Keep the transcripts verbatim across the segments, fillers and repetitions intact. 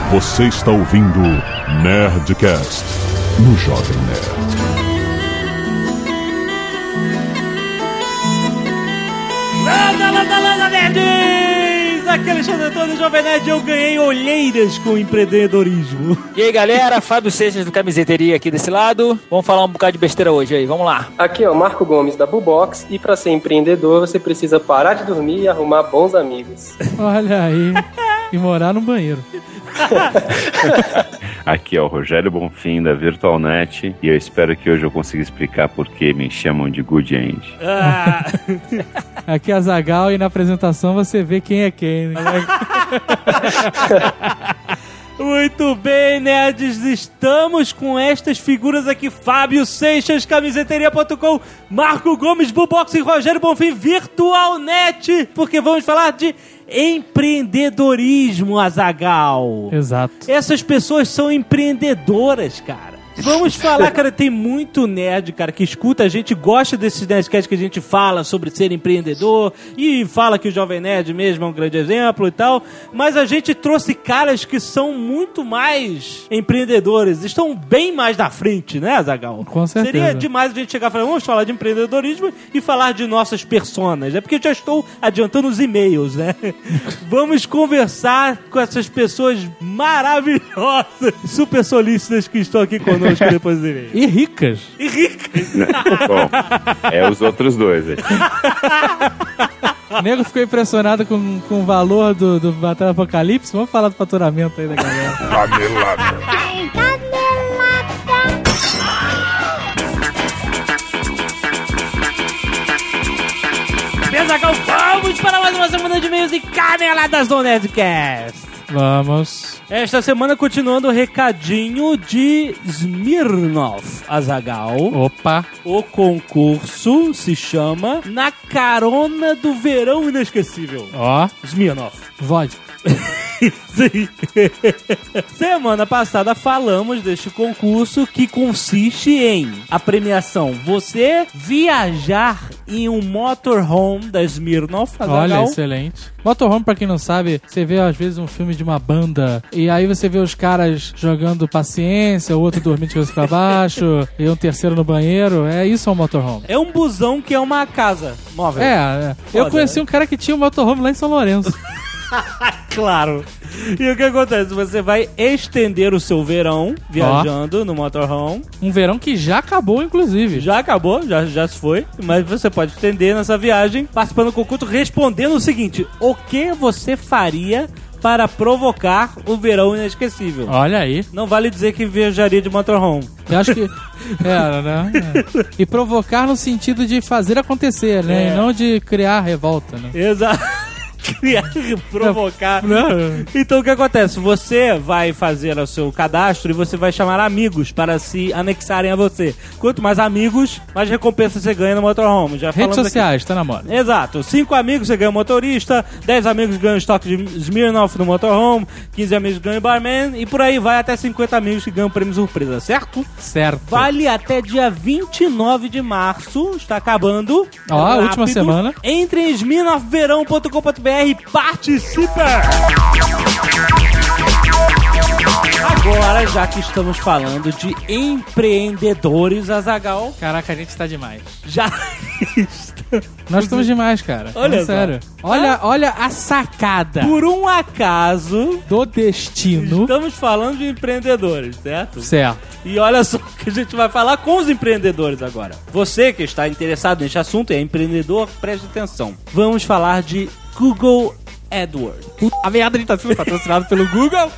Você está ouvindo Nerdcast no Jovem Nerd. Landa, landa, landa, nerds! Aqui é Alexandre Antônio, Jovem Nerd. Eu ganhei olheiras com empreendedorismo. E aí, galera, Fábio Seixas do Camiseteria aqui desse lado. Vamos falar um bocado de besteira hoje aí, vamos lá. Aqui é o Marco Gomes da Bubox. E pra ser empreendedor, você precisa parar de dormir e arrumar bons amigos. Olha aí. E morar no banheiro. Aqui é o Rogério Bonfim da VirtualNet e eu espero que hoje eu consiga explicar por que me chamam de Good End. Ah. Aqui é a Zagal e na apresentação você vê quem é quem, né? Muito bem, nerds, estamos com estas figuras aqui: Fábio Seixas, camiseteria ponto com, Marco Gomes, Bubox e Rogério Bonfim, VirtualNet, porque vamos falar de empreendedorismo, Azaghal. Exato. Essas pessoas são empreendedoras, cara. Vamos falar, cara, tem muito nerd, cara, que escuta a gente, gosta desses nerdcasts que a gente fala sobre ser empreendedor e fala que o Jovem Nerd mesmo é um grande exemplo e tal, mas a gente trouxe caras que são muito mais empreendedores, estão bem mais na frente, né, Azaghal? Com certeza. Seria demais a gente chegar e falar, vamos falar de empreendedorismo e falar de nossas personas, é porque eu já estou adiantando os e-mails, né? Vamos conversar com essas pessoas maravilhosas, super solícitas que estão aqui conosco. Depois dele. E ricas. E ricas. Bom, é os outros dois. O nego ficou impressionado com, com o valor do, do Batalha Apocalipse. Vamos falar do faturamento aí da galera. Canelada. Azaghal, vamos para mais uma semana de e-mails e caneladas do Nerdcast. Vamos. Esta semana, continuando o recadinho de Smirnoff, Azaghal. Opa. O concurso se chama Na Carona do Verão Inesquecível. Ó. Smirnoff. Vodka. Sim. Semana passada falamos deste concurso que consiste em a premiação você viajar em um motorhome da Smirnoff. Azaghal. Olha, excelente. Motorhome, pra quem não sabe, você vê às vezes um filme de uma banda e aí você vê os caras jogando paciência, o outro dormindo de cabeça pra baixo e um terceiro no banheiro. É isso, é um motorhome. É um busão que é uma casa móvel. É, é. Eu conheci um cara que tinha um motorhome lá em São Lourenço. Claro. E o que acontece? Você vai estender o seu verão viajando oh. no motorhome. Um verão que já acabou, inclusive. Já acabou, já, já se foi. Mas você pode estender nessa viagem, participando do concurso, respondendo o seguinte: o que você faria para provocar o verão inesquecível? Olha aí. Não vale dizer que viajaria de motorhome. Eu acho que... Era, né? É. E provocar no sentido de fazer acontecer, né? É. E não de criar revolta, né? Exato. Criar e provocar. Não. Então o que acontece? Você vai fazer o seu cadastro e você vai chamar amigos para se anexarem a você. Quanto mais amigos, mais recompensa você ganha no motorhome. Já Redes sociais, aqui. Tá na moda. Exato. Cinco amigos você ganha um motorista, dez amigos ganham estoque de Smirnoff no motorhome, quinze amigos ganham barman e por aí vai até cinquenta amigos que ganham prêmio surpresa, certo? Certo. Vale até dia vinte e nove de março. Está acabando. Ó, a última semana. Entre em smirnoff verão ponto com ponto b r e participa! Agora, já que estamos falando de empreendedores, Azaghal... Caraca, a gente tá demais. Já Nós estamos demais, cara. Olha é sério. Olha, ah? olha a sacada. Por um acaso... do destino. Estamos falando de empreendedores, certo? Certo. E olha só o que a gente vai falar com os empreendedores agora. Você que está interessado neste assunto, é empreendedor, preste atenção. Vamos falar de Google AdWords. A merda, a gente tá sendo patrocinado pelo Google.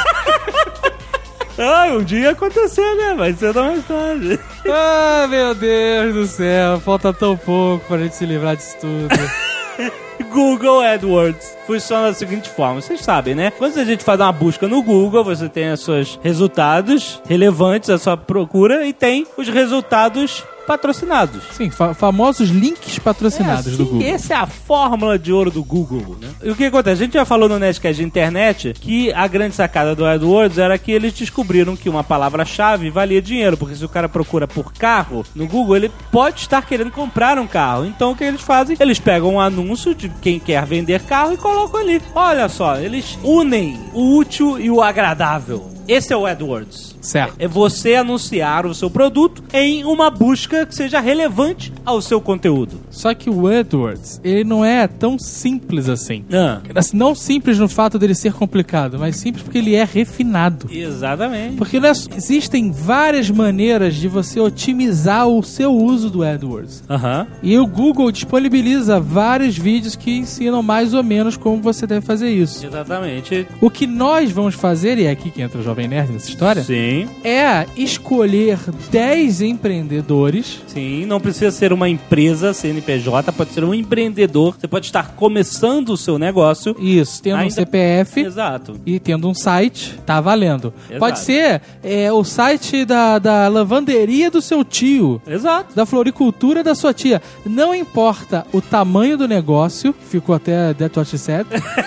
Ah, um dia ia acontecer, né? Vai ser da mais tarde. Ah, meu Deus do céu. Falta tão pouco pra gente se livrar disso tudo. Google AdWords funciona da seguinte forma, vocês sabem, né? Quando a gente faz uma busca no Google, você tem os seus resultados relevantes, a sua procura, e tem os resultados patrocinados. Sim, fa- famosos links patrocinados é, do sim, Google. Essa é a fórmula de ouro do Google, né? E o que acontece? A gente já falou no Nerdcast de internet que a grande sacada do AdWords era que eles descobriram que uma palavra-chave valia dinheiro, porque se o cara procura por carro no Google, ele pode estar querendo comprar um carro. Então o que eles fazem? Eles pegam um anúncio de quem quer vender carro e colocam ali. Olha só, eles unem o útil e o agradável. Esse é o AdWords. Certo. É você anunciar o seu produto em uma busca que seja relevante ao seu conteúdo. Só que o AdWords, ele não é tão simples assim. Ah. Assim, não simples no fato dele ser complicado, mas simples porque ele é refinado. Exatamente. Porque né, existem várias maneiras de você otimizar o seu uso do AdWords. Aham. E o Google disponibiliza vários vídeos que ensinam mais ou menos como você deve fazer isso. Exatamente. O que nós vamos fazer, e é aqui que entra o Jovem Nerd nessa história, Sim. é escolher dez empreendedores. Sim, não precisa ser uma empresa C N P J, pode ser um empreendedor. Você pode estar começando o seu negócio. Isso, tendo Ainda- um C P F Exato. e tendo um site, tá valendo. Exato. Pode ser é, o site da, da lavanderia do seu tio, Exato. da floricultura da sua tia. Não importa o tamanho do negócio, ficou até That's What She Said.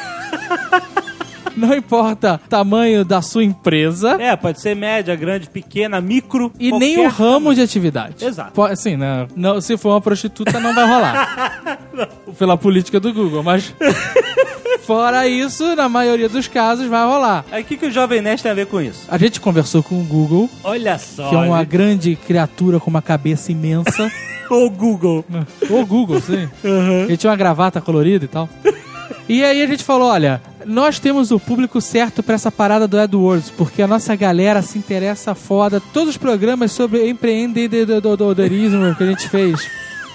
Não importa o tamanho da sua empresa. É, pode ser média, grande, pequena, micro. E qualquer nem o ramo tamanho. de atividade. Exato. Po- Assim, né? Não, se for uma prostituta, não vai rolar. Pela política do Google, mas... Fora isso, na maioria dos casos, vai rolar. Aí o que, que o Jovem Nerd tem a ver com isso? A gente conversou com o Google, Olha só. que é uma gente. grande criatura com uma cabeça imensa. O Google. O Google, sim. Ele tinha uma gravata colorida e tal. E aí a gente falou, olha, nós temos o público certo pra essa parada do AdWords, porque a nossa galera se interessa foda. Todos os programas sobre empreendedorismo que a gente fez,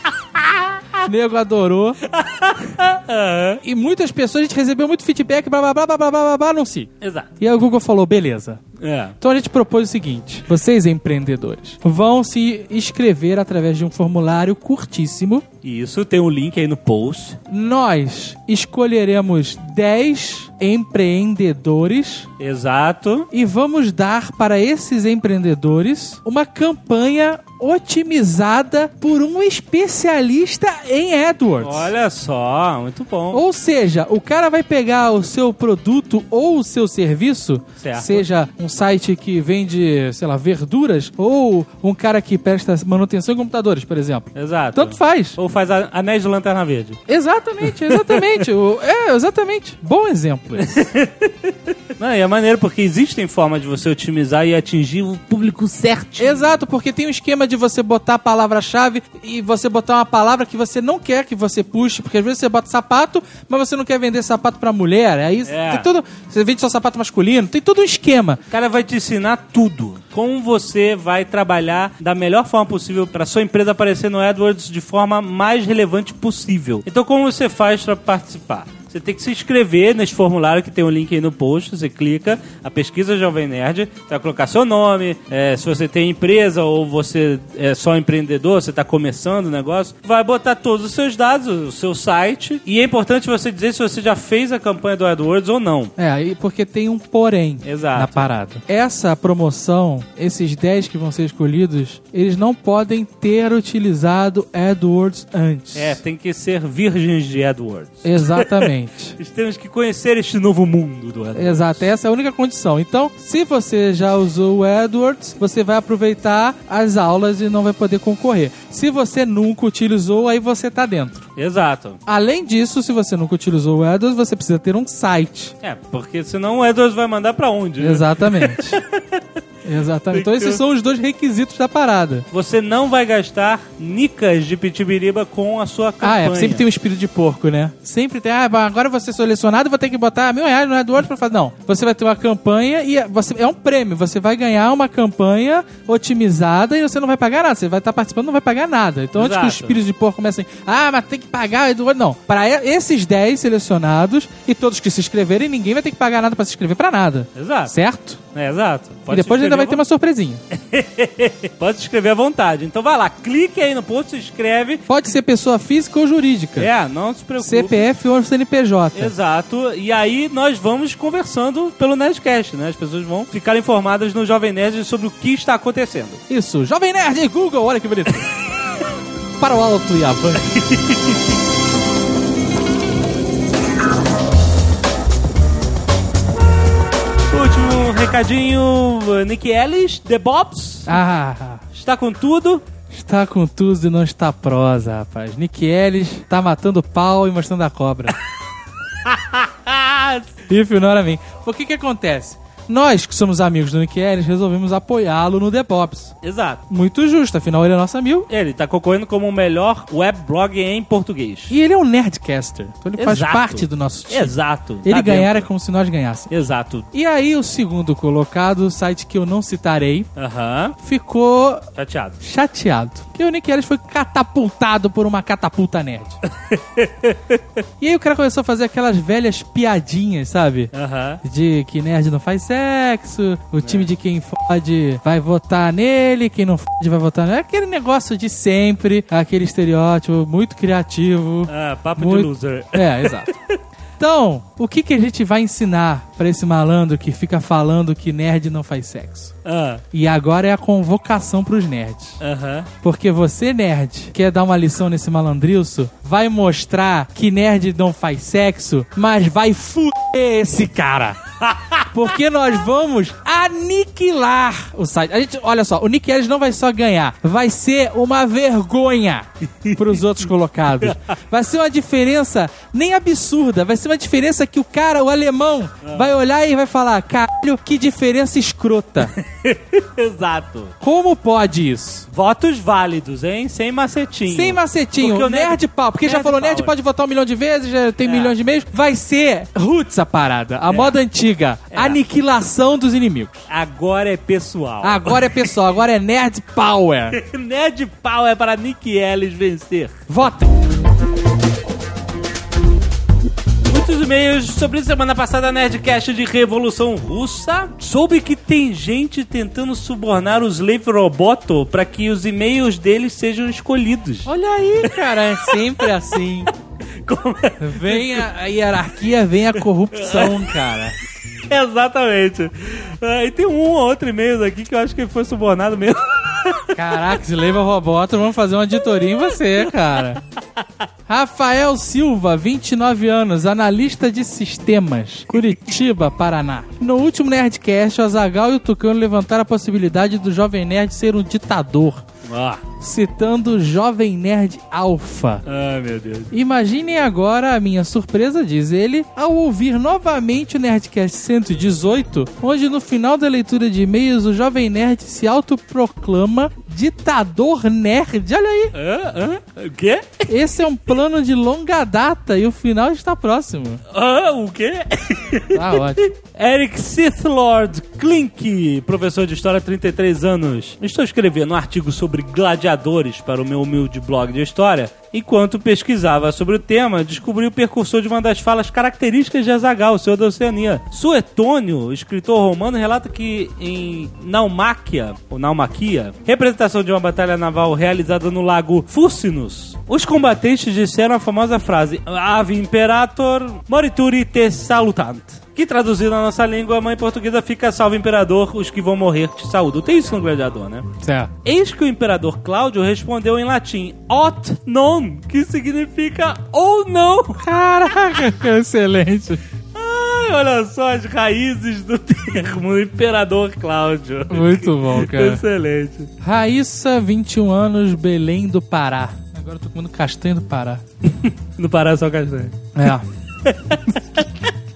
o nego adorou. E muitas pessoas, a gente recebeu muito feedback, blá blá blá blá blá blá, blá não sei. Exato. E aí o Google falou, beleza. É. Então a gente propôs o seguinte: vocês empreendedores vão se inscrever através de um formulário curtíssimo. Isso, tem um link aí no post. Nós escolheremos dez empreendedores Exato. e vamos dar para esses empreendedores uma campanha otimizada por um especialista em AdWords. Olha só, muito bom. Ou seja, o cara vai pegar o seu produto ou o seu serviço, Certo. seja um site que vende, sei lá, verduras, ou um cara que presta manutenção em computadores, por exemplo. Exato. Tanto faz. Ou faz a- anéis de lanterna verde. Exatamente, exatamente. O- é, exatamente. Bom exemplo esse. Não, e é maneiro porque existem formas de você otimizar e atingir o público certo. Exato, porque tem um esquema de você botar a palavra-chave e você botar uma palavra que você não quer que você puxe, porque às vezes você bota sapato, mas você não quer vender sapato pra mulher. Aí É. tem tudo. Você vende só sapato masculino, tem todo um esquema. O cara vai te ensinar tudo. Como você vai trabalhar da melhor forma possível para sua empresa aparecer no AdWords de forma mais relevante possível. Então, como você faz para participar? Você tem que se inscrever nesse formulário que tem um link aí no post. Você clica, a pesquisa Jovem Nerd, você vai colocar seu nome, é, se você tem empresa ou você é só empreendedor, você está começando o negócio, vai botar todos os seus dados, o seu site, e é importante você dizer se você já fez a campanha do AdWords ou não. É, aí porque tem um porém Exato. na parada. Essa promoção, esses dez que vão ser escolhidos, eles não podem ter utilizado AdWords antes. É, tem que ser virgens de AdWords. Exatamente. Temos que conhecer este novo mundo do AdWords. Exato, essa é a única condição. Então, se você já usou o AdWords, você vai aproveitar as aulas e não vai poder concorrer. Se você nunca utilizou, aí você tá dentro. Exato. Além disso, se você nunca utilizou o AdWords, você precisa ter um site. É, porque senão o AdWords vai mandar pra onde? né? Exatamente. Exatamente. Então Tem que esses ter- são os dois requisitos da parada. Você não vai gastar nicas de pitibiriba com a sua Ah, campanha. é. Sempre tem um espírito de porco, né? Sempre tem. Ah, agora eu vou ser selecionado e vou ter que botar mil reais no AdWords pra fazer. Não. Você vai ter uma campanha e você, é um prêmio. Você vai ganhar uma campanha otimizada e você não vai pagar nada. Você vai estar participando e não vai pagar nada. Então, antes que os Exato. espíritos de porco comecem, ah, mas tem que pagar o AdWords. Não. Para esses dez selecionados e todos que se inscreverem, ninguém vai ter que pagar nada pra se inscrever pra nada. Exato. Certo? É, exato. e depois se ainda vai inscrever ter uma surpresinha. à- Pode se inscrever à vontade. Então vai lá, clique aí no post, se inscreve. Pode ser pessoa física ou jurídica. É, não se preocupe. C P F ou C N P J. Exato. E aí nós vamos conversando pelo Nerdcast, né? As pessoas vão ficar informadas no Jovem Nerd sobre o que está acontecendo. Isso. Jovem Nerd Google, olha que bonito. para o alto e avante. Último recadinho, Nick Ellis, The Bobs. Ah, Está com tudo. está com tudo e não está prosa, rapaz. Nick Ellis tá matando pau e mostrando a cobra. If you know what I mean. O que que acontece? Nós, que somos amigos do Nick Ellis, resolvemos apoiá-lo no The Pops. Exato. Muito justo, afinal ele é nosso amigo. Ele tá concorrendo como o melhor web blog em português. E ele é um nerdcaster, então ele faz Exato. parte do nosso time. Exato. Ele Tá ganhar dentro. é como se nós ganhássemos. Exato. E aí o segundo colocado, o site que eu não citarei, Aham. ficou Chateado. chateado. Porque o Nick Ellis foi catapultado por uma catapulta nerd. E aí o cara começou a fazer aquelas velhas piadinhas, sabe? Aham. De que nerd não faz sexo, o time de quem fode vai votar nele, quem não fode vai votar nele. Aquele negócio de sempre, aquele estereótipo muito criativo. Ah, papo Muito- de loser. É, exato. Então, o que, que a gente vai ensinar pra esse malandro que fica falando que nerd não faz sexo? Ah, E agora é a convocação pros nerds. aham. Porque você, nerd, quer dar uma lição nesse malandrilso, vai mostrar que nerd não faz sexo, mas vai fuder esse cara. Porque nós vamos aniquilar o site. A gente, olha só, o Nick Ellis não vai só ganhar, vai ser uma vergonha pros outros colocados. Vai ser uma diferença nem absurda, vai ser uma diferença que o cara, o alemão, vai olhar e vai falar: caralho, que diferença escrota. Exato. Como pode isso? Votos válidos, hein? Sem macetinho. Sem macetinho, Porque o nerd, nerd- pau. Porque já nerd falou, nerd power. pode votar um milhão de vezes, já tem É. milhões de e-mails. Vai ser roots a parada, a moda antiga. É. Aniquilação dos inimigos. Agora é pessoal. Agora é pessoal, agora é nerd power. Nerd Power para Nick Ellis vencer. Vota. Muitos e-mails sobre semana passada, Nerdcast de Revolução Russa. Soube que tem gente tentando subornar os Slave Roboto para que os e-mails deles sejam escolhidos. Olha aí, cara, é sempre assim. Como é? Vem a, a hierarquia, vem a corrupção, cara. Exatamente. Ah, e tem um ou outro e-mail aqui que eu acho que foi subornado mesmo. Caraca, se leva Roboto, vamos fazer uma auditoria em você, cara. Rafael Silva, vinte e nove anos, analista de sistemas, Curitiba, Paraná. No último Nerdcast, o Azaghal e o Tucano levantaram a possibilidade do Jovem Nerd ser um ditador, Ah, citando o Jovem Nerd Alpha. ai, meu Deus. Imaginem agora a minha surpresa, diz ele, ao ouvir novamente o Nerdcast cento e dezoito, onde no final da leitura de e-mails o Jovem Nerd se autoproclama ditador nerd. Olha aí, Hã? Hã? O quê? esse é um plano de longa data e o final está próximo. Hã? O quê? Tá ótimo. Eric Sithlord Klink, professor de história, trinta e três anos. Estou escrevendo um artigo sobre gladiadores para o meu humilde blog de história. Enquanto pesquisava sobre o tema, descobri o precursor de uma das falas características de Azaghal, o Senhor da Oceania. Suetônio, escritor romano, relata que em Naumáquia, ou Naumaquia, representação de uma batalha naval realizada no lago Furcinus, os combatentes disseram a famosa frase Ave Imperator Morituri te salutant, que traduzido na nossa língua mãe portuguesa fica salve imperador, os que vão morrer te saúdam. Tem isso no gladiador, né? Certo. Eis que o imperador Cláudio respondeu em latim Ot non, que significa ou não. Caraca, excelente. Ai, olha só as raízes do termo imperador Cláudio. Muito bom, cara. Excelente. Raíssa, vinte e um anos, Belém do Pará. Agora eu tô comendo castanha do Pará. No Pará só castanha. É.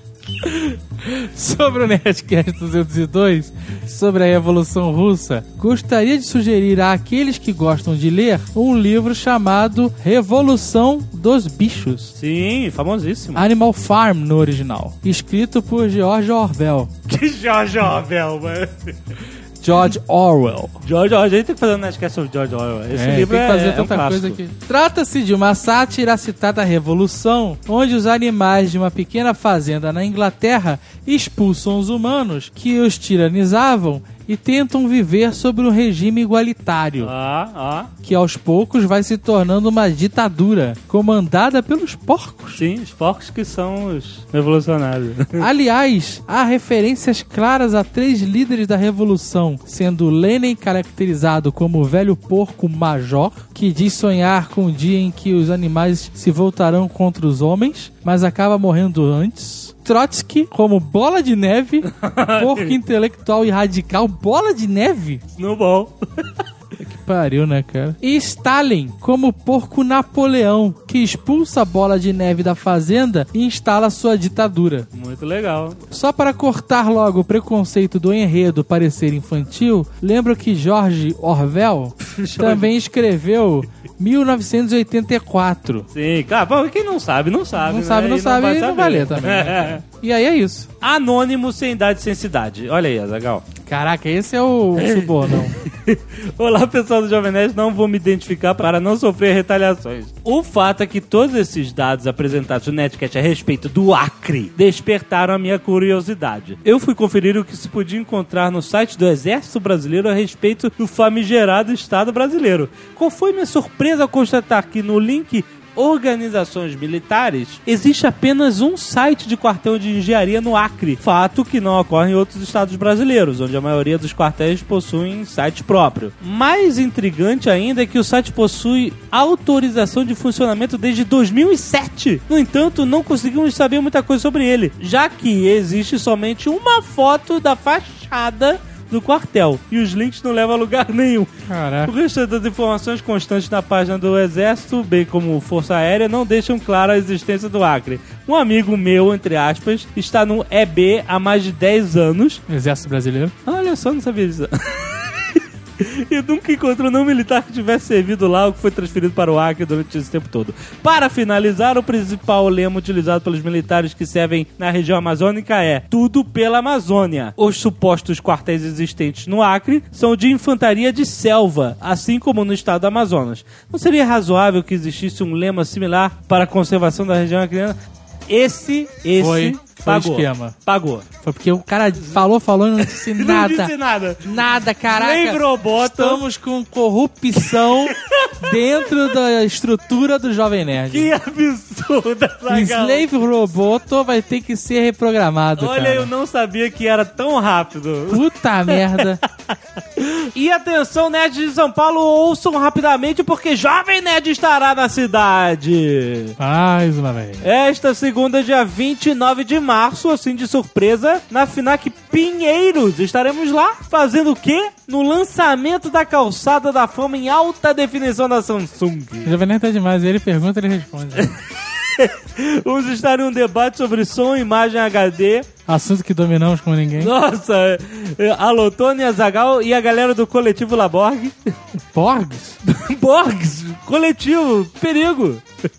Sobre o Nerdcast duzentos e dois, sobre a Revolução Russa, gostaria de sugerir àqueles que gostam de ler um livro chamado Revolução dos Bichos. Sim, famosíssimo. Animal Farm no original, escrito por George Orwell. Que George Orwell, mano. George Orwell. George Orwell, a gente tem que fazer um Nerdcast sobre George Orwell. Esse É, livro tem que fazer é, é um tanta coisa clássico. aqui. Trata-se de uma sátira citada à Revolução, onde os animais de uma pequena fazenda na Inglaterra expulsam os humanos que os tiranizavam e tentam viver sobre um regime igualitário, Ah, ah. que aos poucos vai se tornando uma ditadura, comandada pelos porcos. Sim, os porcos que são os revolucionários. Aliás, há referências claras a três líderes da revolução, sendo Lenin caracterizado como o velho porco major, que diz sonhar com o dia em que os animais se voltarão contra os homens, mas acaba morrendo antes. Trotsky como bola de neve, porco intelectual e radical. Bola de neve? No bom. Que pariu, né, cara? E Stalin como porco Napoleão, que expulsa a bola de neve da fazenda e instala sua ditadura. Muito legal. Só para cortar logo o preconceito do enredo parecer infantil, lembro que George Orwell também escreveu mil novecentos e oitenta e quatro. Sim, claro. Pô, quem não sabe, não sabe. Não né? sabe, não E sabe, vai e não saber. vai ler também. Né, cara? E aí é isso. Anônimo sem idade sem cidade. Olha aí, Azaghal. Caraca, esse é o subornão. Olá, pessoal do Jovem Nerd, não vou me identificar para não sofrer retaliações. O fato é que todos esses dados apresentados no Nerdcast a respeito do Acre despertaram a minha curiosidade. Eu fui conferir o que se podia encontrar no site do Exército Brasileiro a respeito do famigerado Estado Brasileiro. Qual foi minha surpresa ao constatar que no link Organizações Militares, existe apenas um site de quartel de engenharia no Acre, fato que não ocorre em outros estados brasileiros, onde a maioria dos quartéis possuem site próprio. Mais intrigante ainda é que o site possui autorização de funcionamento desde dois mil e sete. No entanto, não conseguimos saber muita coisa sobre ele, já que existe somente uma foto da fachada do quartel, e os links não levam a lugar nenhum. Caraca. O resto das informações constantes na página do Exército, bem como Força Aérea, não deixam clara a existência do Acre. Um amigo meu, entre aspas, está no E B há mais de dez anos. Exército Brasileiro. Olha só, não sabia disso. E nunca encontrou nenhum militar que tivesse servido lá ou que foi transferido para o Acre durante esse tempo todo. Para finalizar, o principal lema utilizado pelos militares que servem na região amazônica é tudo pela Amazônia. Os supostos quartéis existentes no Acre são de infantaria de selva, assim como no estado do Amazonas. Não seria razoável que existisse um lema similar para a conservação da região acreana? Esse, esse... Foi, foi pagou. esquema. Pagou. Foi porque o cara falou, falou e não disse nada. Não disse nada. Nada, caraca. Lembrou, bota. Estamos com corrupção dentro da estrutura do Jovem Nerd. Que absurda essa O Slave Roboto vai ter que ser reprogramado, Olha, cara. eu não sabia que era tão rápido. Puta merda. E atenção, nerds de São Paulo, ouçam rapidamente porque Jovem Nerd estará na cidade. Mais uma vez. Esta segunda, dia vinte e nove de março, assim de surpresa, na FNAC Pinheiros. Estaremos lá fazendo o quê? No lançamento da calçada da fama em alta definição da Samsung. O Jovem Nerd tá demais. Ele pergunta, ele responde. Vamos estar em um debate sobre som e imagem H D. Assunto que dominamos como ninguém. Nossa, alô, Tony, Azaghal e a galera do Coletivo Laborg. Borgs? Borgs, coletivo, perigo.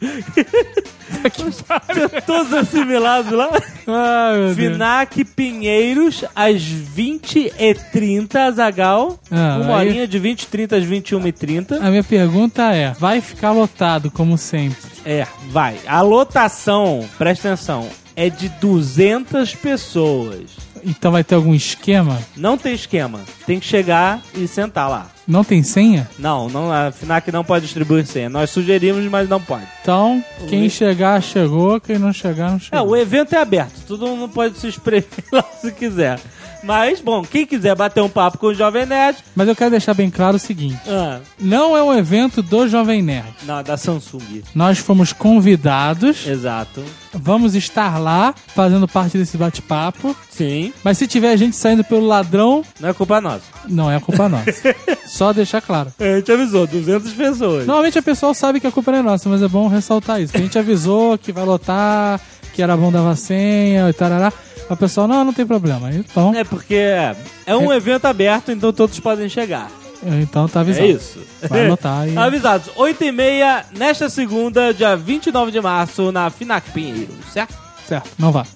Todos assimilados lá. Ai, meu Deus. FNAC Pinheiros, às vinte e trinta, Azaghal. Ah, Uma aí- horinha de vinte e trinta às vinte e uma e trinta. A minha pergunta é, vai ficar lotado como sempre? É, vai. A lotação, presta atenção, é de duzentas pessoas. Então vai ter algum esquema? Não tem esquema. Tem que chegar e sentar lá. Não tem senha? Não, não, a FNAC não pode distribuir senha. Nós sugerimos, mas não pode. Então, quem chegar, chegou. Quem não chegar, não É, chegou. o evento é aberto. Todo mundo pode se espremer lá se quiser. Mas, bom, quem quiser bater um papo com o Jovem Nerd... Mas eu quero deixar bem claro o seguinte. Ah, Não é um evento do Jovem Nerd. não, da Samsung. Nós fomos convidados. Exato. Vamos estar lá, fazendo parte desse bate-papo. Sim. Mas se tiver gente saindo pelo ladrão, Não é culpa nossa. não é culpa nossa. Só deixar claro. A gente avisou, duzentas pessoas. Normalmente a pessoa sabe que a culpa não é nossa, mas é bom ressaltar isso. A gente avisou que vai lotar, que era bom dar senha e tarará. A pessoa, não, não tem problema. Então, É porque é, é um evento aberto, então todos podem chegar. então tá avisado. É isso. Vai anotar aí. Avisados, oito e meia, nesta segunda, dia vinte e nove de março, na FNAC Pinheiro, certo? Certo, não vá.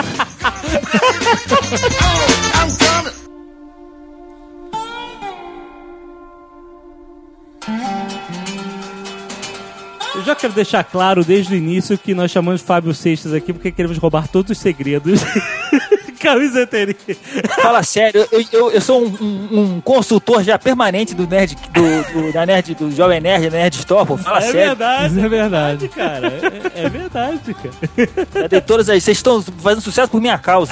Eu já quero deixar claro desde o início que nós chamamos Fábio Seixas aqui porque queremos roubar todos os segredos Camiseteria. Fala sério, eu, eu, eu sou um, um, um consultor já permanente do Nerd, do, do, da Nerd, do Jovem Nerd, Nerd Store, pô. Fala É sério. verdade, Isso é verdade. cara. É, é verdade, cara. Já dei todas aí. Vocês estão fazendo sucesso por minha causa.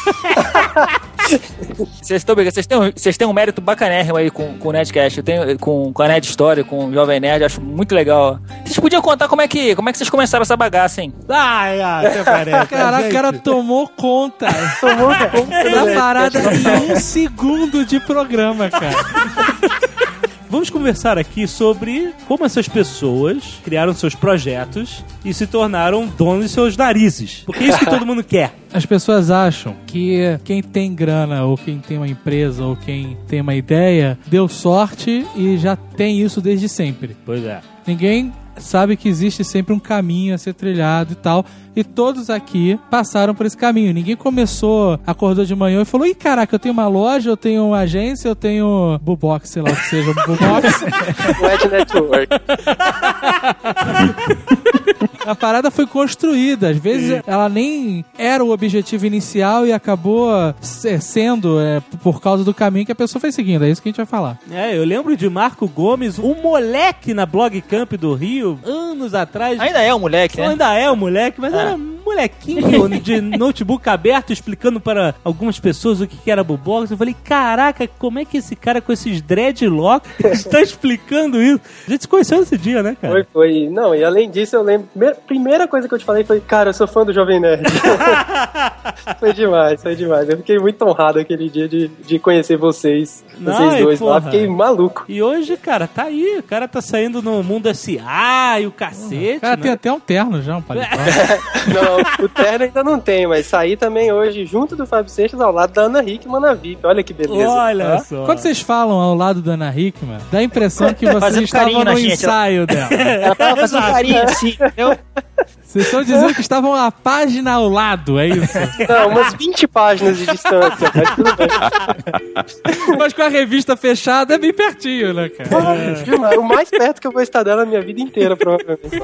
Vocês estão brincando, vocês têm, um- vocês têm um mérito bacanérrimo aí com, com o Nerdcast. Eu tenho com, com a Nerd Story, com o Jovem Nerd, acho muito legal. Vocês podiam contar como é que, como é que vocês começaram essa bagaça, hein? Ai, ai, até parece. Caraca, o cara tomou conta. Tomou conta Da parada em um segundo de programa, cara. Vamos conversar aqui sobre como essas pessoas criaram seus projetos e se tornaram donos de seus narizes. Porque é isso que todo mundo quer. As pessoas acham que quem tem grana, ou quem tem uma empresa, ou quem tem uma ideia, deu sorte e já tem isso desde sempre. Pois é. Ninguém sabe que existe sempre um caminho a ser trilhado e tal. E todos aqui passaram por esse caminho. Ninguém começou, acordou de manhã e falou: ih, caraca, eu tenho uma loja, eu tenho uma agência, eu tenho Bubox, sei lá o que seja, Bubox. Web Network. A parada foi construída. Às vezes ela nem era o objetivo inicial e acabou se- sendo é, por causa do caminho que a pessoa foi seguindo. É isso que a gente vai falar. É, eu lembro de Marco Gomes, um moleque na Blog Camp do Rio, anos atrás. Ainda é um moleque, né? Ainda é um moleque, mas era um molequinho de notebook aberto explicando para algumas pessoas o que que era Bubox. Eu falei, caraca, como é que esse cara com esses dreadlocks está explicando isso? A gente se conheceu nesse dia, né, cara? Foi, foi. Não, e além disso, eu lembro. Primeira, primeira coisa que eu te falei foi: cara, eu sou fã do Jovem Nerd. Foi demais, foi demais. Eu fiquei muito honrado aquele dia de, de conhecer vocês, Não, vocês e dois lá. porra. Fiquei maluco. E hoje, cara, tá aí. O cara tá saindo no mundo S A e o cacete, O cara né? tem até um terno já, um paletó. Não, o terno ainda não tem, mas saí também hoje junto do Fábio Seixas ao lado da Ana Hickman na V I P. Olha que beleza. Olha Hã? só. Quando vocês falam ao lado da Ana Hickman, dá a impressão que vocês Fazendo estavam carinho no na gente, ensaio dela. Ela tava fazendo carinho assim, entendeu? Vocês estão dizendo que estavam a página ao lado, é isso? Não, umas vinte páginas de distância, mas tudo bem. Mas com a revista fechada é bem pertinho, né, cara? Ah, o mais perto que eu vou estar dela na minha vida inteira, provavelmente.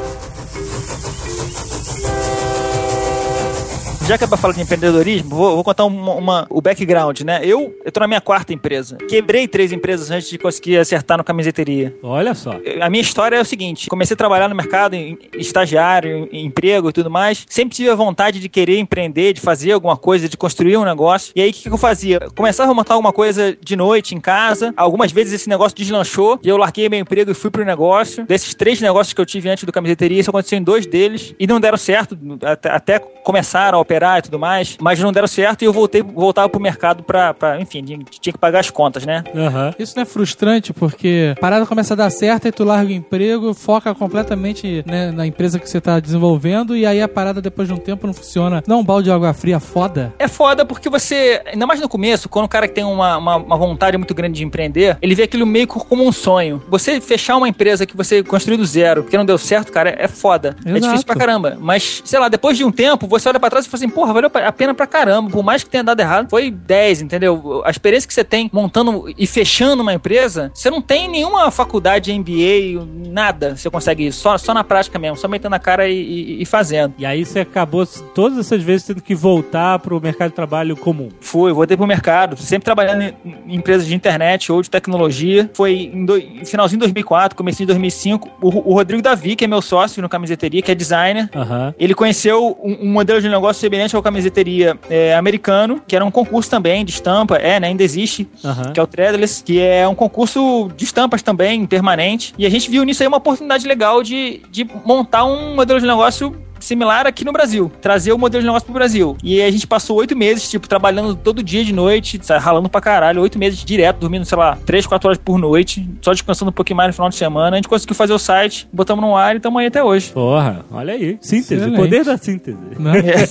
Já que é pra falar de empreendedorismo, vou, vou contar uma, uma- o background, né? Eu, eu tô na minha quarta empresa. Quebrei três empresas antes de conseguir acertar no camiseteria. Olha só. A minha história é o seguinte: comecei a trabalhar no mercado, em estagiário, em emprego e tudo mais. Sempre tive a vontade de querer empreender, de fazer alguma coisa, de construir um negócio. E aí, o que, que eu fazia? Eu começava a montar alguma coisa de noite em casa. Algumas vezes esse negócio deslanchou e eu larguei meu emprego e fui pro negócio. Desses três negócios que eu tive antes do camiseteria, isso aconteceu em dois deles e não deram certo. Até, até começaram a operar e tudo mais, mas não deram certo e eu voltei, voltava pro mercado pra, pra enfim, tinha que pagar as contas, né? Aham. Isso não é frustrante porque a parada começa a dar certo e tu larga o emprego, foca completamente, né, na empresa que você tá desenvolvendo e aí a parada depois de um tempo não funciona. Não, um balde de água fria foda. É foda porque você, ainda mais no começo, quando o cara que tem uma, uma, uma vontade muito grande de empreender, ele vê aquilo meio que como um sonho. Você fechar uma empresa que você construiu do zero, porque não deu certo, cara, é foda. É Exato. difícil pra caramba. Mas, sei lá, depois de um tempo, você olha pra trás e fala assim, porra, valeu a pena pra caramba. Por mais que tenha dado errado, foi dez, entendeu? A experiência que você tem montando e fechando uma empresa, você não tem nenhuma faculdade, M B A, nada. Você consegue só, só na prática mesmo, só metendo a cara e, e, e fazendo. E aí você acabou todas essas vezes tendo que voltar pro mercado de trabalho comum. Fui, voltei pro mercado, sempre trabalhando em, em empresas de internet ou de tecnologia. Foi em, do, em finalzinho de dois mil e quatro, comecinho de dois mil e cinco. O, o Rodrigo Davi, que é meu sócio no Camiseteria, que é designer, Aham. ele conheceu um, um modelo de negócio semelhante ao Camiseteria é, americano, que era um concurso também de estampa, é, né, ainda existe, Aham. que é o Threadless, que é um concurso de estampas também, permanente. E a gente viu nisso aí uma oportunidade legal de, de montar um modelo de negócio similar aqui no Brasil, trazer o modelo de negócio pro Brasil. E aí a gente passou oito meses, tipo, trabalhando todo dia de noite, sabe, ralando pra caralho, oito meses direto, dormindo, sei lá, três, quatro horas por noite, só descansando um pouquinho mais no final de semana. A gente conseguiu fazer o site, botamos no ar e estamos aí até hoje. Porra, olha aí. Síntese, Excelente. poder da síntese. Não?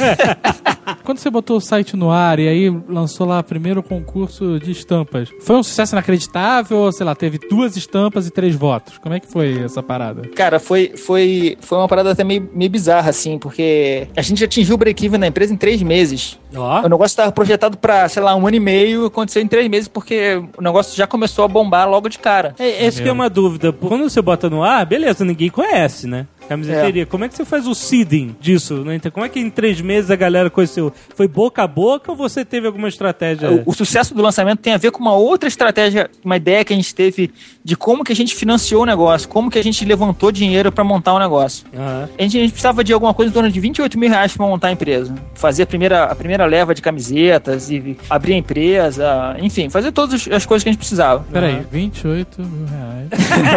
Quando você botou o site no ar e aí lançou lá primeiro o concurso de estampas, foi um sucesso inacreditável ou, sei lá, teve duas estampas e três votos? Como é que foi essa parada? Cara, foi, foi, foi uma parada até meio, meio bizarra, assim, porque a gente atingiu o break-even na empresa em três meses. Ó. O negócio estava projetado pra, sei lá, um ano e meio, aconteceu em três meses, porque o negócio já começou a bombar logo de cara. É, essa que é uma dúvida. Quando você bota no ar, beleza, ninguém conhece, né? Camiseteria. É. Como é que você faz o seeding disso? Né? Então, como é que em três meses a galera conheceu? Foi boca a boca ou você teve alguma estratégia? O, o sucesso do lançamento tem a ver com uma outra estratégia, uma ideia que a gente teve de como que a gente financiou o negócio, como que a gente levantou dinheiro para montar o negócio. Uhum. A, gente, a gente precisava de alguma coisa em torno de vinte e oito mil reais para montar a empresa. Fazer a primeira, a primeira leva de camisetas e abrir a empresa, enfim, fazer todas as coisas que a gente precisava. Peraí, uhum. vinte e oito mil reais.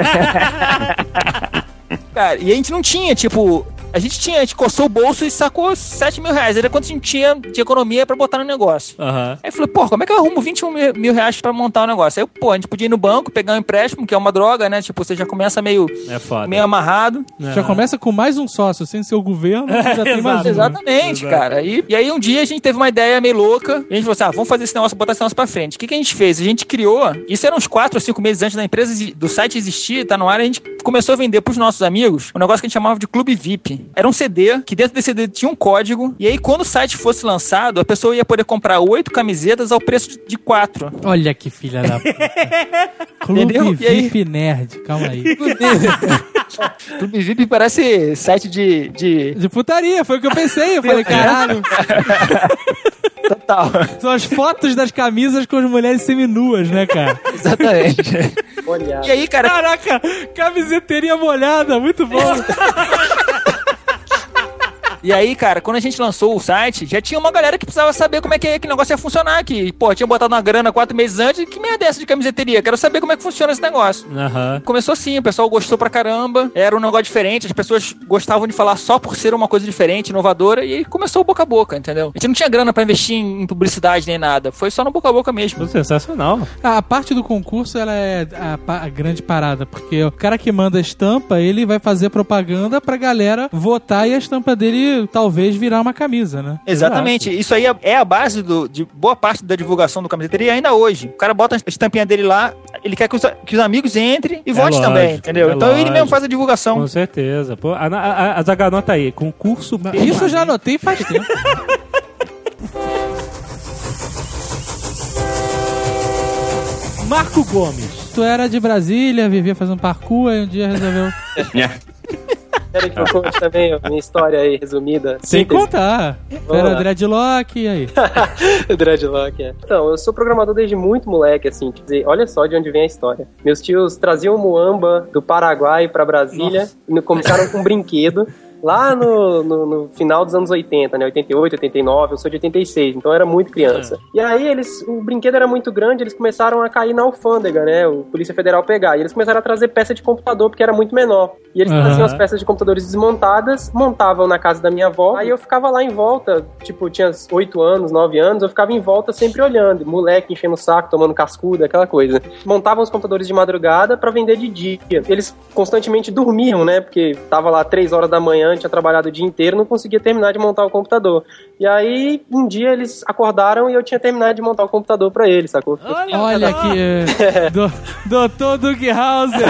Cara, e a gente não tinha, tipo... A gente tinha, a gente coçou o bolso e sacou sete mil reais. Era quanto a gente tinha de economia pra botar no negócio. Uhum. Aí eu falei, pô, como é que eu arrumo vinte e um mil reais pra montar o negócio? Aí, pô, a gente podia ir no banco, pegar um empréstimo, que é uma droga, né? Tipo, você já começa meio, é foda. meio amarrado. Uhum. Já começa com mais um sócio, sem ser o governo, já tem mais um. Exatamente, né? cara. E, e aí um dia a gente teve uma ideia meio louca. E a gente falou assim, ah, vamos fazer esse negócio, botar esse negócio pra frente. O que, que a gente fez? A gente criou, isso era uns quatro ou cinco meses antes da empresa, do site existir, tá no ar, a gente começou a vender pros nossos amigos um negócio que a gente chamava de Clube V I P. Era um C D, que dentro desse C D tinha um código, e aí quando o site fosse lançado, a pessoa ia poder comprar oito camisetas ao preço de quatro. Olha que filha da puta. Clube V I P Nerd, calma aí. Clube V I P parece site de, de... De putaria, foi o que eu pensei, eu falei, caralho. Total. São as fotos das camisas com as mulheres seminuas, né, cara? Exatamente. Olhado. E aí, cara... Caraca, camiseteria molhada, muito bom. E aí, cara, quando a gente lançou o site, já tinha uma galera que precisava saber como é que, que o negócio ia funcionar. Que, pô, tinha botado uma grana quatro meses antes. Que merda é essa de camiseteria? Quero saber como é que funciona esse negócio. Uhum. Começou assim, o pessoal gostou pra caramba. Era um negócio diferente, as pessoas gostavam de falar só por ser uma coisa diferente, inovadora. E aí começou boca a boca, entendeu? A gente não tinha grana pra investir em publicidade nem nada. Foi só no boca a boca mesmo. Sensacional. A parte do concurso, ela é a, a grande parada. Porque o cara que manda a estampa, ele vai fazer propaganda pra galera votar e a estampa dele talvez virar uma camisa, né? Exatamente. Isso aí é a base do, de boa parte da divulgação do camiseteria ainda hoje. O cara bota a estampinha dele lá, ele quer que os, que os amigos entrem e é votem também, entendeu? É então lógico. Ele mesmo faz a divulgação. Com certeza. Pô, a, a, a Zaga anota aí, concurso... Isso eu já anotei faz tempo. Marco Gomes. Tu era de Brasília, vivia fazendo parkour, aí um dia resolveu... Querem que eu conte também a minha história aí, resumida? Sem Síntese? contar. Tu era dreadlock, e aí? Dreadlock, é. Então, eu sou programador desde muito moleque, assim, quer dizer, olha só de onde vem a história. Meus tios traziam muamba do Paraguai pra Brasília, e começaram com um brinquedo. Lá no, no, no final dos anos oitenta, né? oitenta e oito, oitenta e nove, eu sou de oitenta e seis, então eu era muito criança. É. E aí eles, o brinquedo era muito grande, eles começaram a cair na alfândega, né? O Polícia Federal pegar. E eles começaram a trazer peça de computador, porque era muito menor. E eles uhum. traziam as peças de computadores desmontadas, montavam na casa da minha avó, aí eu ficava lá em volta, tipo, tinha oito anos, nove anos, eu ficava em volta sempre olhando, moleque enchendo o saco, tomando cascuda, aquela coisa. Montavam os computadores de madrugada pra vender de dia. Eles constantemente dormiam, né? Porque tava lá três horas da manhã, tinha trabalhado o dia inteiro, não conseguia terminar de montar o computador. E aí, um dia eles acordaram e eu tinha terminado de montar o computador pra eles, sacou? Olha, Olha aqui, é, do, doutor Doug Hauser.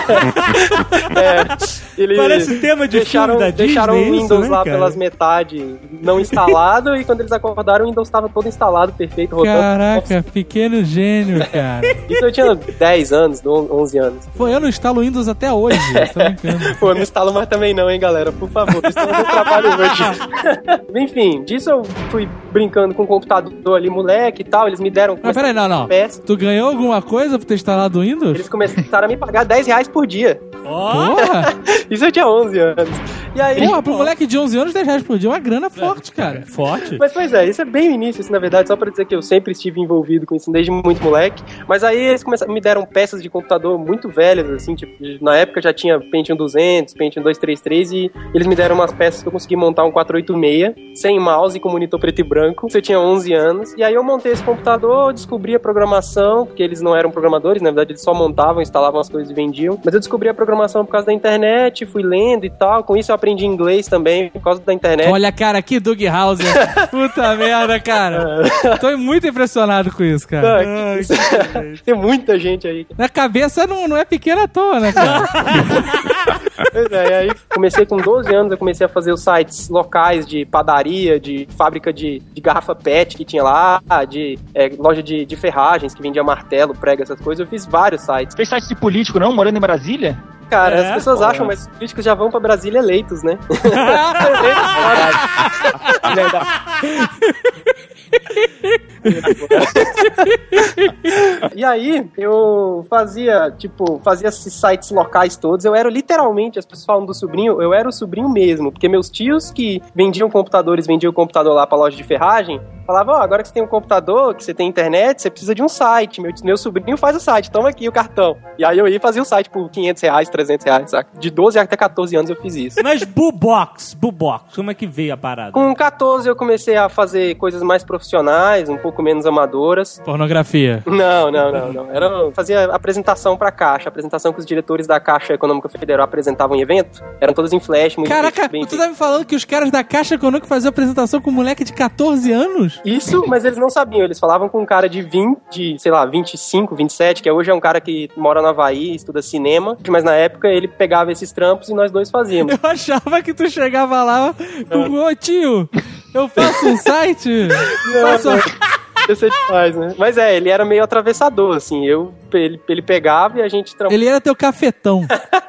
É, eles parece tema de deixaram, filme da deixaram Disney, o Windows isso, né, lá cara? pelas metades não instalado e quando eles acordaram o Windows estava todo instalado, perfeito, rodando. Caraca, pequeno gênio, cara. Isso eu tinha dez anos, onze anos. Pô, eu não instalo Windows até hoje, tô brincando. Pô, eu não instalo mais também não, hein, galera, por favor, isso não é meu trabalho hoje. Enfim, disso eu fui brincando com o computador ali, moleque e tal, eles me deram... Mas peraí, não, não. Peça. Tu ganhou alguma coisa por ter instalado o Windows? Eles começaram a me pagar dez reais por dia. Porra! Isso eu tinha onze anos. E aí, Porra, pro moleque de onze anos, dez reais por dia é uma grana forte, cara. Forte? Mas, pois é, isso é bem o início, isso, na verdade, só pra dizer que eu sempre estive envolvido com isso desde muito moleque. Mas aí eles começaram, me deram peças de computador muito velhas, assim, tipo, na época já tinha Pentium duzentos, Pentium duzentos e trinta e três, e eles me deram umas peças que eu consegui montar um quatrocentos e oitenta e seis, sem mouse e com monitor preto e branco. Isso eu tinha onze anos. E aí eu montei esse computador, descobri a programação, porque eles não eram programadores, na verdade eles só montavam, instalavam as coisas e vendiam. Mas eu descobri a programação por causa da internet, fui lendo e tal. Com isso eu aprendi inglês também, por causa da internet. Olha, cara, que Doug Hauser. Puta merda, cara. Tô muito impressionado com isso, cara. Ah, isso. Tem muita gente aí. Na cabeça não, não é pequena à toa, né, cara? Pois é, e aí comecei com doze anos, eu comecei a fazer os sites locais de padaria, de fábrica de, de garrafa pet que tinha lá, de é, loja de, de ferragens que vendia martelo, prego, essas coisas. Eu fiz vários sites. Fez site de político, não? Morando em Brasília? Cara, É, as pessoas pô, acham, é. mas os políticos já vão pra Brasília eleitos, né? E aí, eu fazia, tipo, fazia esses sites locais todos. Eu era literalmente, as pessoas falam do sobrinho, eu era o sobrinho mesmo. Porque meus tios que vendiam computadores, vendiam o computador lá pra loja de ferragem, falavam, ó, oh, agora que você tem um computador, que você tem internet, você precisa de um site. Meu, meu sobrinho faz o site, toma aqui o cartão. E aí eu ia fazer o site por quinhentos reais, trezentos reais, saca? De doze até catorze anos eu fiz isso. Mas Bubox, Bubox, como é que veio a parada? Com catorze eu comecei a fazer coisas mais profissionais, um pouco menos amadoras. Pornografia. Não, não, não, não. Era, fazia apresentação pra Caixa, apresentação que os diretores da Caixa Econômica Federal apresentavam em evento. Eram todas em flash, muito Caraca, bem tu tá me falando que os caras da Caixa Econômica faziam apresentação com um moleque de catorze anos? Isso, mas eles não sabiam. Eles falavam com um cara de vinte, de, sei lá, vinte e cinco, vinte e sete, que hoje é um cara que mora no Havaí, estuda cinema, mas na época ele pegava esses trampos e nós dois fazíamos. Eu achava que tu chegava lá com, ô tio, eu faço um site, faço... Isso é demais, né? Mas é, ele era meio atravessador, assim. Eu, ele, ele pegava e a gente... Tram... Ele era teu cafetão.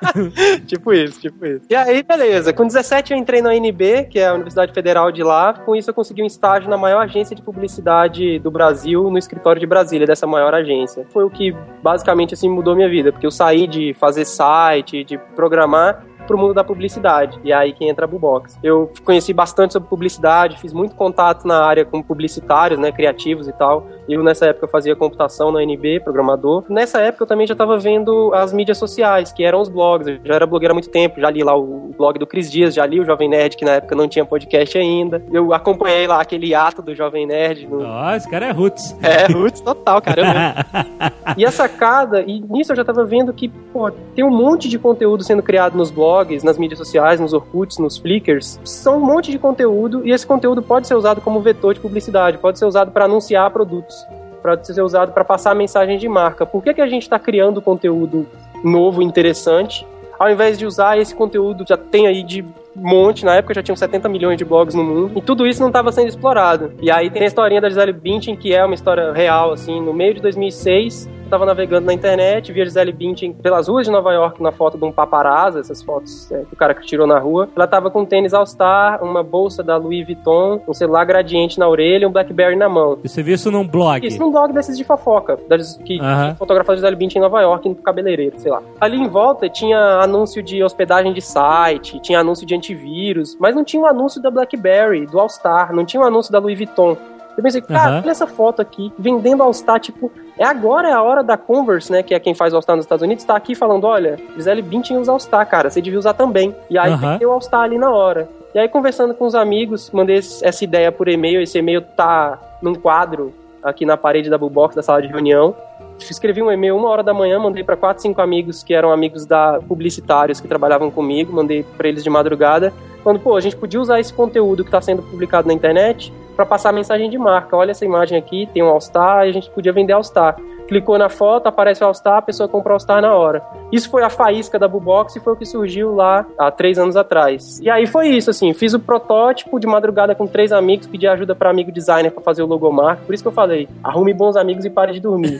Tipo isso, tipo isso. E aí, beleza. Com dezessete eu entrei na U N B, que é a Universidade Federal de lá. Com isso eu consegui um estágio na maior agência de publicidade do Brasil, no escritório de Brasília, dessa maior agência. Foi o que basicamente, assim, mudou minha vida. Porque eu saí de fazer site, de programar, pro mundo da publicidade. E aí que entra a Bubox. Eu conheci bastante sobre publicidade, fiz muito contato na área com publicitários, né, criativos e tal. Eu, nessa época, fazia computação na U N B, programador. Nessa época, eu também já estava vendo as mídias sociais, que eram os blogs. Eu já era blogueiro há muito tempo, já li lá o blog do Cris Dias, já li o Jovem Nerd, que na época não tinha podcast ainda. Eu acompanhei lá aquele ato do Jovem Nerd. No... Ó, esse cara é roots. É, roots total, cara. Eu mesmo. E a sacada, e nisso eu já estava vendo que, pô, tem um monte de conteúdo sendo criado nos blogs, nas mídias sociais, nos Orkuts, nos Flickrs. São um monte de conteúdo e esse conteúdo pode ser usado como vetor de publicidade, pode ser usado para anunciar produtos, pode ser usado para passar mensagem de marca. Por que que a gente está criando conteúdo novo, interessante, ao invés de usar esse conteúdo já tem aí de monte, na época já tinham setenta milhões de blogs no mundo, e tudo isso não estava sendo explorado. E aí tem a historinha da Gisele Bündchen, que é uma história real, assim, no meio de dois mil e seis, eu tava navegando na internet, vi a Gisele Bündchen pelas ruas de Nova York na foto de um paparazzo, essas fotos é, que o cara que tirou na rua. Ela tava com um tênis All-Star, uma bolsa da Louis Vuitton, um celular Gradiente na orelha e um Blackberry na mão. E você viu isso num blog? Isso num blog desses de fofoca, das, que Aham. fotografava a Gisele Bündchen em Nova York, no cabeleireiro, sei lá. Ali em volta tinha anúncio de hospedagem de site, tinha anúncio de antivírus, mas não tinha o anúncio da Blackberry, do All-Star, não tinha o anúncio da Louis Vuitton. Eu pensei, cara, Uhum. olha essa foto aqui, vendendo All-Star, tipo, é agora é a hora da Converse, né, que é quem faz All-Star nos Estados Unidos, tá aqui falando, olha, Gisele Bündchen usa All-Star, cara, você devia usar também. E aí Uhum. vendeu o All-Star ali na hora. E aí, conversando com os amigos, mandei esse- essa ideia por e-mail, esse e-mail tá num quadro aqui na parede da Bubox, da sala de reunião. Escrevi um e-mail uma hora da manhã, mandei para quatro, cinco amigos que eram amigos da publicitários que trabalhavam comigo, mandei para eles de madrugada, falando, pô, a gente podia usar esse conteúdo que está sendo publicado na internet para passar mensagem de marca. Olha essa imagem aqui, tem um All-Star, e a gente podia vender All-Star. Clicou na foto, aparece o All-Star, a pessoa compra o All-Star na hora. Isso foi a faísca da Bubox e foi o que surgiu lá há três anos atrás. E aí foi isso, assim, fiz o protótipo de madrugada com três amigos, pedi ajuda para amigo designer para fazer o logomarca, por isso que eu falei, arrume bons amigos e pare de dormir.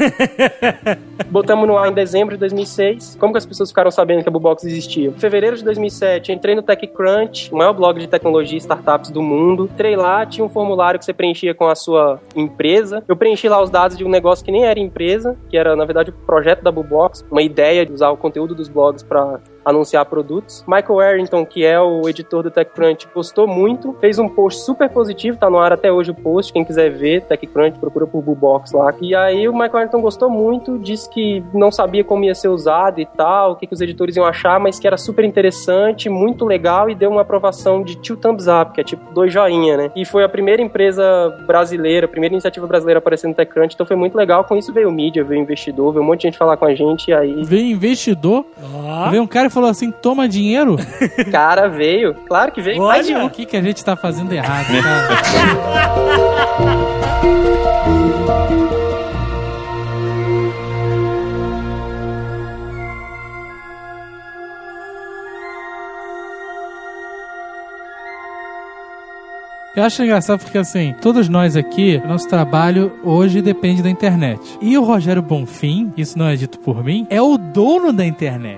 Botamos no ar em dezembro de dois mil e seis. Como que as pessoas ficaram sabendo que a Bubox existia? Em fevereiro de dois mil e sete, entrei no TechCrunch, o maior blog de tecnologia e startups do mundo. Entrei lá, tinha um formulário que você preenchia com a sua empresa. Eu preenchi lá os dados de um negócio que nem era empresa, que era, na verdade, o projeto da Bubox, uma ideia de usar o conteúdo dos blogs para anunciar produtos. Michael Arrington, que é o editor do TechCrunch, gostou muito, fez um post super positivo, tá no ar até hoje o post, quem quiser ver, TechCrunch, procura por Bubox lá. E aí o Michael Arrington gostou muito, disse que não sabia como ia ser usado e tal, o que, que os editores iam achar, mas que era super interessante, muito legal, e deu uma aprovação de two thumbs up, que é tipo dois joinha, né? E foi a primeira empresa brasileira, a primeira iniciativa brasileira aparecendo no TechCrunch, então foi muito legal. Com isso veio mídia, veio investidor, veio um monte de gente falar com a gente, e aí... Veio investidor, Ó. veio um cara e falou assim, toma dinheiro. Cara, veio. Claro que veio. Olha. Mais de um. O que, que a gente tá fazendo errado, cara? Eu acho engraçado porque, assim, todos nós aqui, nosso trabalho hoje depende da internet. E o Rogério Bonfim, isso não é dito por mim, é o dono da internet.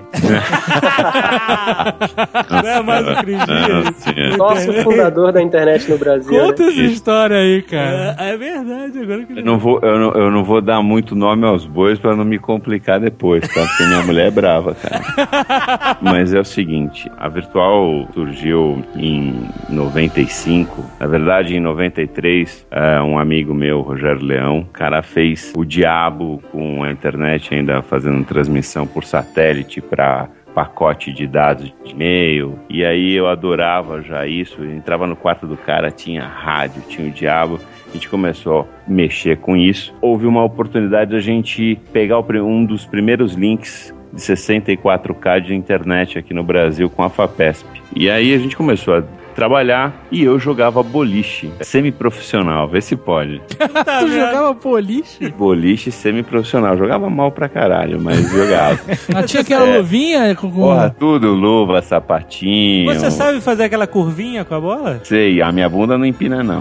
Não é mais o Cris. Nosso fundador da internet no Brasil. Conta né? essa história aí, cara. É, é verdade, agora que Eu não, vou, eu, não, eu não vou dar muito nome aos bois pra não me complicar depois, tá? Porque minha mulher é brava, cara. Mas é o seguinte, a Virtual surgiu em noventa e cinco. Na verdade, em noventa e três, é, um amigo meu, Rogério Leão, o cara fez o diabo com a internet ainda fazendo transmissão por satélite pra pacote de dados de e-mail, e aí eu adorava já isso, eu entrava no quarto do cara, tinha rádio, tinha o diabo, a gente começou a mexer com isso. Houve uma oportunidade de a gente pegar um dos primeiros links de sessenta e quatro K de internet aqui no Brasil com a FAPESP, e aí a gente começou a trabalhar e eu jogava boliche semi-profissional, vê se pode. Tu jogava boliche? Boliche semi-profissional, jogava mal pra caralho, mas jogava. Mas tinha aquela É. luvinha com... com- Porra, tudo, luva, sapatinho. Você sabe fazer aquela curvinha com a bola? Sei, a minha bunda não empina, não.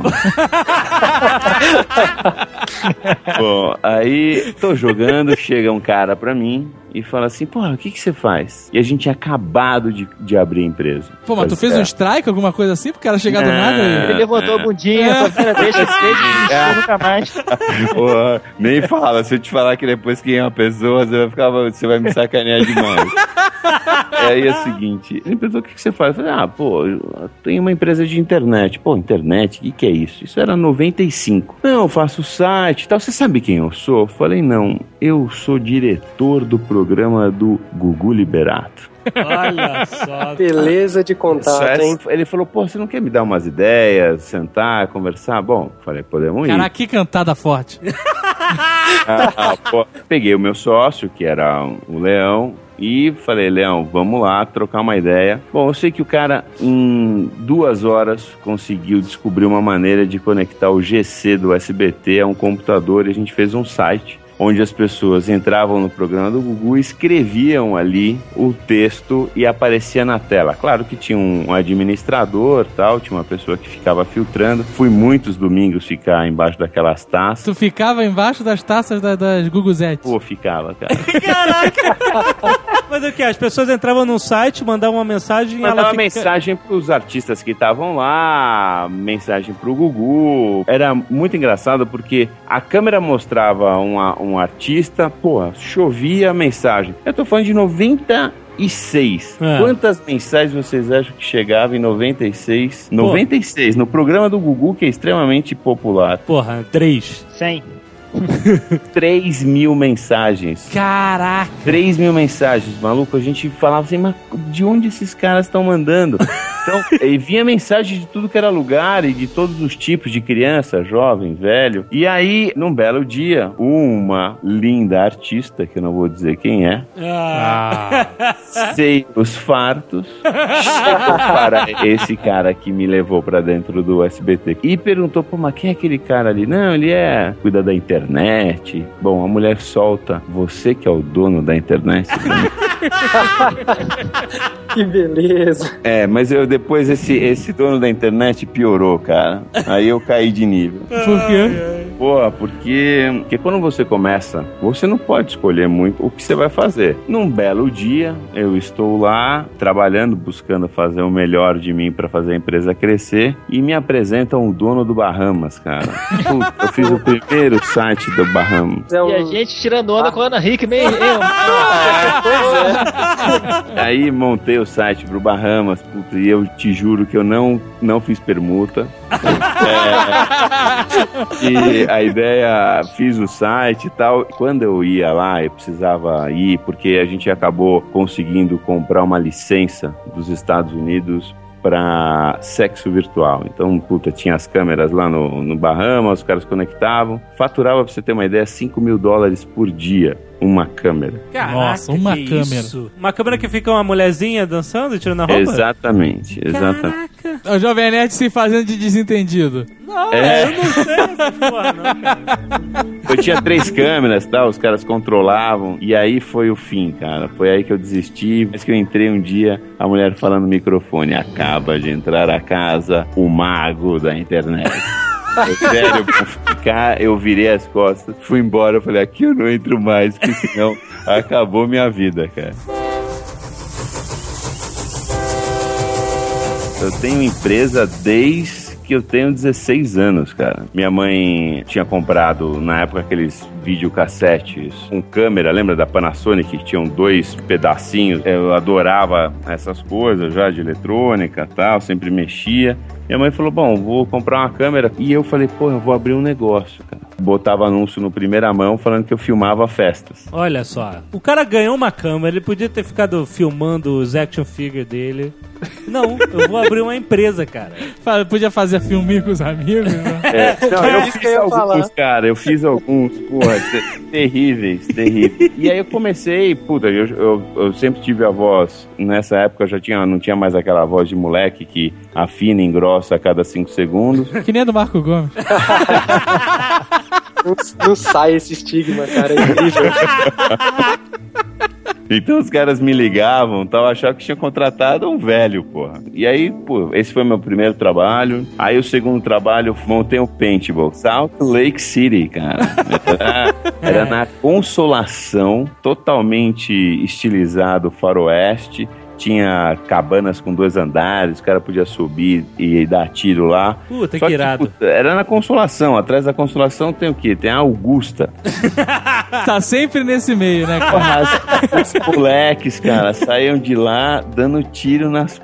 Bom, aí tô jogando, chega um cara pra mim e fala assim, porra, o que que você faz? E a gente tinha acabado de, de abrir a empresa. Pô, mas tu fez um strike, alguma coisa assim, pro cara chegar do Não. nada Ele e... levantou a bundinha, falou, "Cara, deixa esse beijo, nunca mais." Porra, nem fala, se eu te falar que depois que é uma pessoa, você vai, ficar, você vai me sacanear demais. E aí é o seguinte, ele perguntou o que que você faz? Eu falei, ah, pô, eu tenho uma empresa de internet. Pô, internet, o que que é isso? Isso era noventa e cinco. Não, eu faço site e tal. Você sabe quem eu sou? Eu falei, não, eu sou diretor do programa do Gugu Liberato. Olha só. Beleza de contato, hein? Ele falou, pô, você não quer me dar umas ideias, sentar, conversar? Bom, falei, podemos ir. Caraca, que cantada forte. Ah, pô, peguei o meu sócio, que era o Leão, e falei, Leão, vamos lá trocar uma ideia. Bom, eu sei que o cara em duas horas conseguiu descobrir uma maneira de conectar o G C do S B T a um computador, e a gente fez um site onde as pessoas entravam no programa do Gugu, escreviam ali o texto e aparecia na tela. Claro que tinha um administrador, tal, tinha uma pessoa que ficava filtrando. Fui muitos domingos ficar embaixo daquelas taças. Tu ficava embaixo das taças da, das Guguzetes. Pô, ficava, cara. Caraca! Mas o que? As pessoas entravam no site, mandavam uma mensagem e ela Mandava fica... mensagem pros artistas que estavam lá, mensagem pro Gugu. Era muito engraçado porque a câmera mostrava uma, um artista, porra, chovia mensagem. Eu tô falando de noventa e seis. É. Quantas mensagens vocês acham que chegava em noventa e seis? noventa e seis, no programa do Gugu, que é extremamente popular. Porra, três. cem. três mil mensagens. Caraca! três mil mensagens, maluco. A gente falava assim, mas de onde esses caras estão mandando? Então, e vinha mensagem de tudo que era lugar e de todos os tipos de criança, jovem, velho. E aí, num belo dia, uma linda artista, que eu não vou dizer quem é, Ah. seios fartos, chegou para esse cara que me levou pra dentro do S B T e perguntou, pô, mas quem é aquele cara ali? Não, ele é, cuida da internet. Bom, a mulher solta, você que é o dono da internet. Que beleza. É, mas eu depois esse, esse dono da internet piorou, cara. Aí eu caí de nível. Por quê? Pô, porque, porque quando você começa, você não pode escolher muito o que você vai fazer. Num belo dia, eu estou lá trabalhando, buscando fazer o melhor de mim pra fazer a empresa crescer, e me apresentam o dono do Bahamas, cara. Puta, eu fiz o primeiro site do Bahamas. É um... E a gente tirando onda com a Ana Hickman. Eu, Aí montei o site pro Bahamas, puta, e eu te juro que eu não, não fiz permuta. É, e a ideia, fiz o site e tal. Quando eu ia lá, eu precisava ir, porque a gente acabou conseguindo comprar uma licença dos Estados Unidos para sexo virtual. Então, puta, tinha as câmeras lá no, no Bahamas, os caras conectavam. Faturava, pra você ter uma ideia, cinco mil dólares por dia. Uma câmera. Caraca, Nossa, uma que câmera. isso? Uma câmera que fica uma mulherzinha dançando, tirando a roupa? Exatamente, exatamente. Caraca. O Jovem Nerd se fazendo de desentendido. Não, É. eu não sei essa porra, não, cara. Eu tinha três câmeras, tá? Os caras controlavam. E aí foi o fim, cara. Foi aí que eu desisti. Mas que eu entrei um dia, a mulher falando no microfone: acaba de entrar a casa o mago da internet. Eu, sério, por ficar, eu virei as costas, fui embora. Eu falei: aqui eu não entro mais, que senão acabou minha vida, cara. Eu tenho empresa desde que eu tenho dezesseis anos, cara. Minha mãe tinha comprado, na época, aqueles videocassetes com câmera, lembra da Panasonic, que tinham dois pedacinhos? Eu adorava essas coisas já de eletrônica e tal, sempre mexia. Minha mãe falou: bom, vou comprar uma câmera. E eu falei: pô, eu vou abrir um negócio, cara. Botava anúncio no primeira mão falando que eu filmava festas. Olha só, o cara ganhou uma câmera, ele podia ter ficado filmando os action figure dele. Não, eu vou abrir uma empresa, cara. Podia fazer filminho com os amigos, né? É, não, eu É isso fiz que eu ia alguns, falar. cara, eu fiz alguns, porra, te- terríveis, terríveis. E aí eu comecei, puta, eu, eu, eu sempre tive a voz, nessa época já tinha, não tinha mais aquela voz de moleque que afina e engrossa a cada cinco segundos. Que nem a do Marco Gomes. Não, não sai esse estigma, cara. É incrível. Então os caras me ligavam, tal, achavam que tinha contratado um velho, porra. E aí, pô, esse foi meu primeiro trabalho. Aí o segundo trabalho, eu montei um paintball, Salt Lake City, cara. Era, era na Consolação, totalmente estilizado faroeste. Tinha cabanas com dois andares, o cara podia subir e dar tiro lá. Puta, Só que irado. puta, era na Consolação. Atrás da Consolação tem o quê? Tem a Augusta. Tá sempre nesse meio, né, cara? Porra, as- os moleques, cara, saíam de lá dando tiro nas...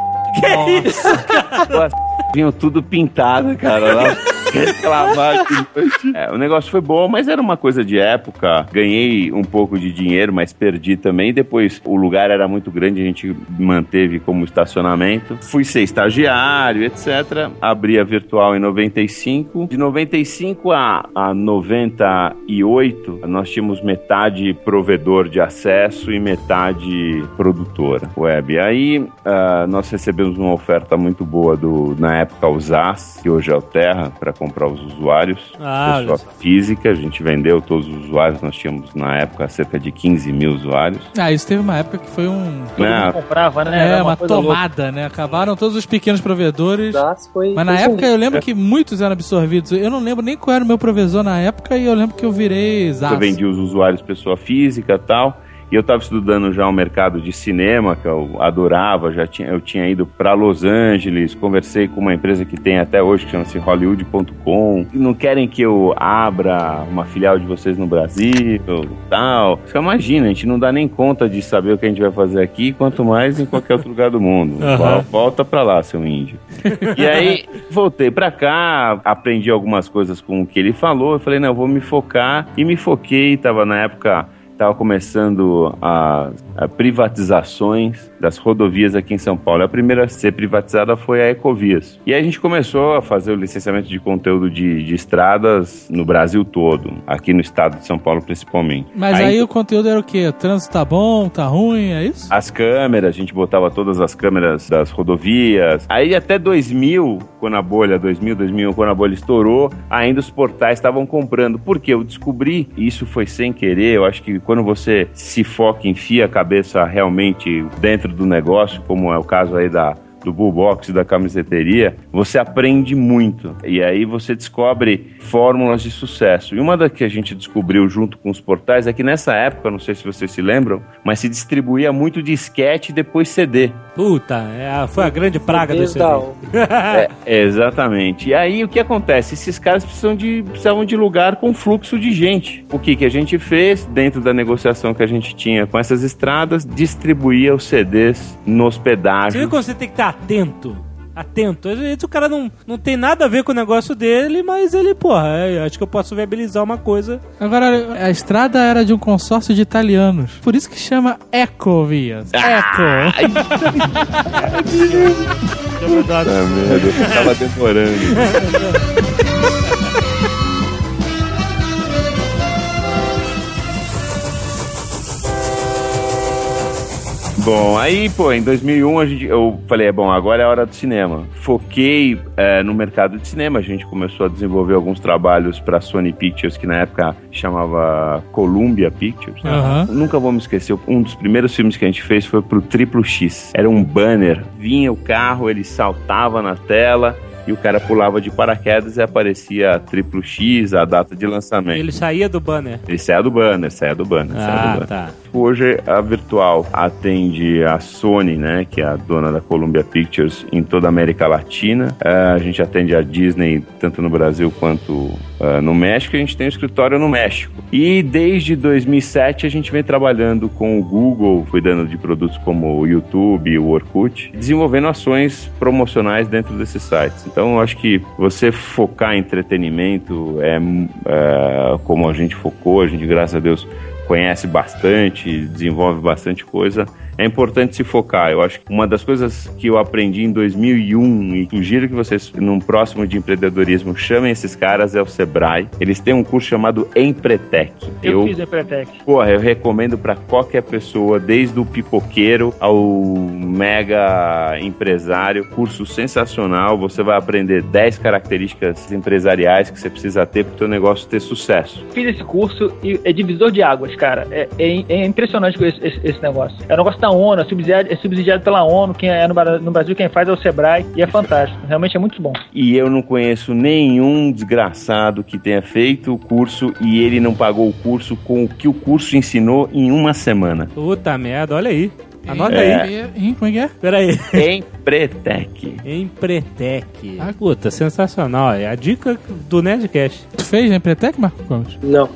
Que isso? As vinham tudo pintado, cara. Lá, reclamar de noite. É, o negócio foi bom, mas era uma coisa de época. Ganhei um pouco de dinheiro, mas perdi também. Depois, o lugar era muito grande, a gente manteve como estacionamento. Fui ser estagiário, etcétera. Abri a Virtual em noventa e cinco. De noventa e cinco a, a noventa e oito, nós tínhamos metade provedor de acesso e metade produtora web. Aí, uh, nós recebemos uma oferta muito boa do, na época, o Z A S, que hoje é o Terra, para comprar os usuários. Ah, pessoa física, a gente vendeu todos os usuários, nós tínhamos na época cerca de quinze mil usuários. Ah, isso teve uma época que foi um... Né? Comprava, né? É, Era uma, coisa louca. tomada, né? Acabaram todos os pequenos provedores. Das foi, Mas na foi época assim. eu lembro que muitos eram absorvidos. Eu não lembro nem qual era o meu provisor na época e eu lembro que eu virei Z A S. Eu vendi os usuários pessoa física e tal. E eu estava estudando já o mercado de cinema, que eu adorava. Já tinha, eu tinha ido para Los Angeles, conversei com uma empresa que tem até hoje, que chama-se Hollywood ponto com. Não querem que eu abra uma filial de vocês no Brasil, tal. Você imagina, a gente não dá nem conta de saber o que a gente vai fazer aqui, quanto mais em qualquer outro lugar do mundo. Uhum. Volta para lá, seu índio. E aí, voltei para cá, aprendi algumas coisas com o que ele falou. Eu falei, não, eu vou me focar. E me foquei, estava na época... Estava começando as privatizações das rodovias aqui em São Paulo. A primeira a ser privatizada foi a Ecovias. E aí a gente começou a fazer o licenciamento de conteúdo de, de estradas no Brasil todo, aqui no estado de São Paulo principalmente. Mas aí, aí o conteúdo era o quê? O trânsito tá bom, tá ruim, é isso? As câmeras, a gente botava todas as câmeras das rodovias. Aí até dois mil, quando a bolha, dois mil, dois mil e um, quando a bolha estourou, ainda os portais estavam comprando. Por quê? Eu descobri, e isso foi sem querer, eu acho que quando você se foca, enfia a cabeça realmente dentro do negócio, como é o caso aí da, do Bullbox e da camiseteria, você aprende muito. E aí você descobre fórmulas de sucesso. E uma das que a gente descobriu junto com os portais é que nessa época, não sei se vocês se lembram, mas se distribuía muito disquete e depois C D. Puta, é a- foi a grande praga do Desde C D. a- É, exatamente. E aí o que acontece? Esses caras precisam de, precisavam de lugar com fluxo de gente. O que, que a gente fez dentro da negociação que a gente tinha com essas estradas? Distribuía os C Ds nos Você pedágios. viu que você tem que estar atento? Atento. Às vezes o cara não, não tem nada a ver com o negócio dele, mas ele, porra, é, acho que eu posso viabilizar uma coisa. Agora, a estrada era de um consórcio de italianos. Por isso que chama Ecovias. Eco. Ah, merda, eu tava demorando. Bom, aí, pô, em dois mil e um a gente, eu falei, bom, agora é a hora do cinema. Foquei é, no mercado de cinema, a gente começou a desenvolver alguns trabalhos pra Sony Pictures, que na época chamava Columbia Pictures. Uhum. Nunca vou me esquecer, um dos primeiros filmes que a gente fez foi pro Triplo X. Era um banner, vinha o carro, ele saltava na tela e o cara pulava de paraquedas e aparecia Triplo X, a data de lançamento. Ele saía do banner. Ele saia do banner, saia do banner, saia do Ah, banner. tá. Hoje a Virtual atende a Sony, né, que é a dona da Columbia Pictures em toda a América Latina. Uh, a gente atende a Disney tanto no Brasil quanto uh, no México. A gente tem um escritório no México. E desde dois mil e sete a gente vem trabalhando com o Google, cuidando de produtos como o YouTube e o Orkut, desenvolvendo ações promocionais dentro desses sites. Então eu acho que você focar em entretenimento é, é como a gente focou, a gente, graças a Deus, conhece bastante, desenvolve bastante coisa. É importante se focar. Eu acho que uma das coisas que eu aprendi em dois mil e um, e sugiro que vocês, num próximo de empreendedorismo, chamem esses caras, é o Sebrae. Eles têm um curso chamado Empretec. Eu, eu fiz Empretec. Porra, eu recomendo para qualquer pessoa, desde o pipoqueiro ao mega empresário. Curso sensacional. Você vai aprender dez características empresariais que você precisa ter para o teu negócio ter sucesso. Fiz esse curso e é divisor de águas, cara. É, é, é impressionante esse, esse, esse negócio. É um negócio da ONU, é subsidiado, é subsidiado pela ONU, quem é no, no Brasil quem faz é o Sebrae, e é fantástico, realmente é muito bom. E eu não conheço nenhum desgraçado que tenha feito o curso e ele não pagou o curso com o que o curso ensinou em uma semana. Puta merda, olha aí. Anota É. aí. Em, como é que é? Pera aí. Empretec. Empretec. Ah, puta, sensacional. É a dica do Nerdcast. Tu fez a Empretec, Marco Gomes? Não.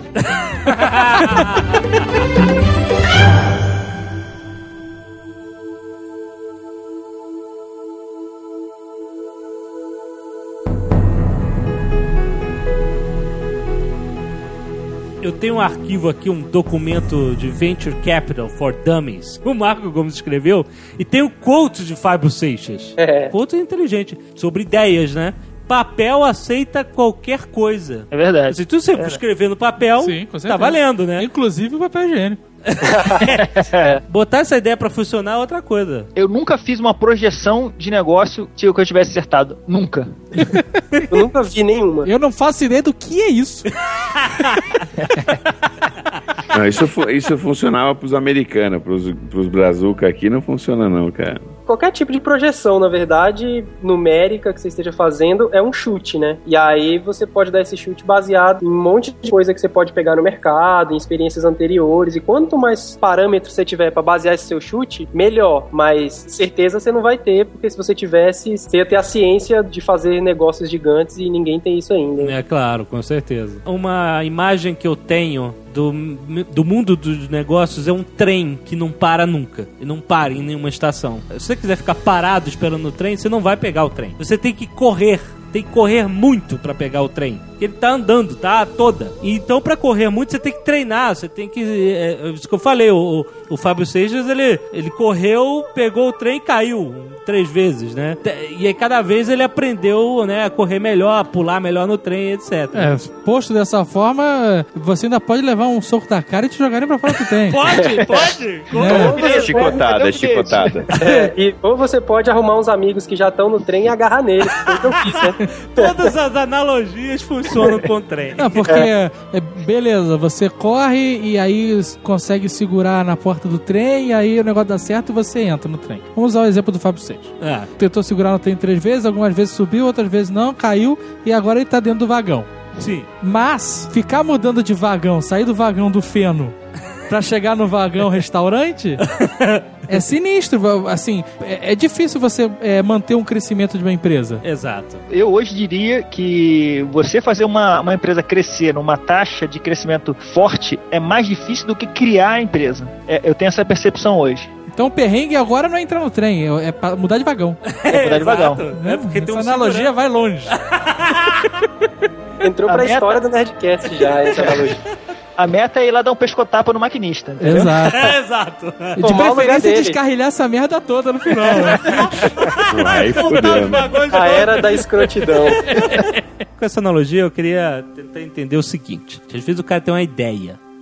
Eu tenho um arquivo aqui, um documento de Venture Capital for Dummies. O Marco Gomes escreveu. E tem o quote de Fábio Seixas. É. Quote inteligente. Sobre ideias, né? Papel aceita qualquer coisa. É verdade. Se tu sempre É. escrever no papel, Sim, com certeza. tá valendo, né? Inclusive o papel higiênico. Botar essa ideia pra funcionar é outra coisa. Eu nunca fiz uma projeção de negócio que eu tivesse acertado. Nunca. Eu nunca vi nenhuma. Eu não faço ideia do que é isso. Não, isso, fu- isso funcionava pros americanos, pros, pros brazuca aqui não funciona não, cara. Qualquer tipo de projeção, na verdade, numérica que você esteja fazendo é um chute, né? E aí você pode dar esse chute baseado em um monte de coisa que você pode pegar no mercado, em experiências anteriores. E quanto mais parâmetros você tiver para basear esse seu chute, melhor. Mas certeza você não vai ter, porque se você tivesse, você ia ter a ciência de fazer negócios gigantes e ninguém tem isso ainda. É claro, com certeza. Uma imagem que eu tenho do, do mundo dos negócios é um trem que não para nunca. E não para em nenhuma estação. Se você quiser ficar parado esperando o trem, você não vai pegar o trem. Você tem que correr. Tem que correr muito pra pegar o trem. Porque ele tá andando, tá? Toda. E então, pra correr muito, você tem que treinar. Você tem que... É, é isso que eu falei. O, o, o Fábio Seixas, ele, ele correu, pegou o trem e caiu. Três vezes, né? E aí, cada vez ele aprendeu, né? A correr melhor, a pular melhor no trem, etcétera. É, posto dessa forma, você ainda pode levar um soco da cara e te jogarem pra fora do trem. Pode, pode. É. É chicotada, é chicotada. É, e, ou você pode arrumar uns amigos que já estão no trem e agarrar neles. Foi o que eu fiz, né? Todas as analogias funcionam com o trem. Não, porque, é, beleza, você corre e aí consegue segurar na porta do trem e aí o negócio dá certo e você entra no trem. Vamos usar o exemplo do Fábio Seixas. É. Tentou segurar no trem três vezes, algumas vezes subiu, outras vezes não, caiu e agora ele tá dentro do vagão. Sim. Mas, ficar mudando de vagão, sair do vagão do feno pra chegar no vagão restaurante é sinistro. Assim, é, é difícil você é, manter um crescimento de uma empresa. Exato. Eu hoje diria que você fazer uma, uma empresa crescer numa taxa de crescimento forte é mais difícil do que criar a empresa. É, eu tenho essa percepção hoje. Então o perrengue agora não é entrar no trem, é, é pra mudar de vagão. É mudar de vagão. É porque Essa tem um analogia segurança. vai longe. Entrou A pra meta- história do Nerdcast já, essa analogia. A meta é ir lá dar um pescotapa no maquinista. Entendeu? Exato. É, exato. De Tomar o lugar preferência dele. descarrilhar essa merda toda no final. Né? Aí Voltar os fudeu. vagões de A novo. era da escrotidão. Com essa analogia, eu queria tentar entender o seguinte. Às vezes o cara tem uma ideia.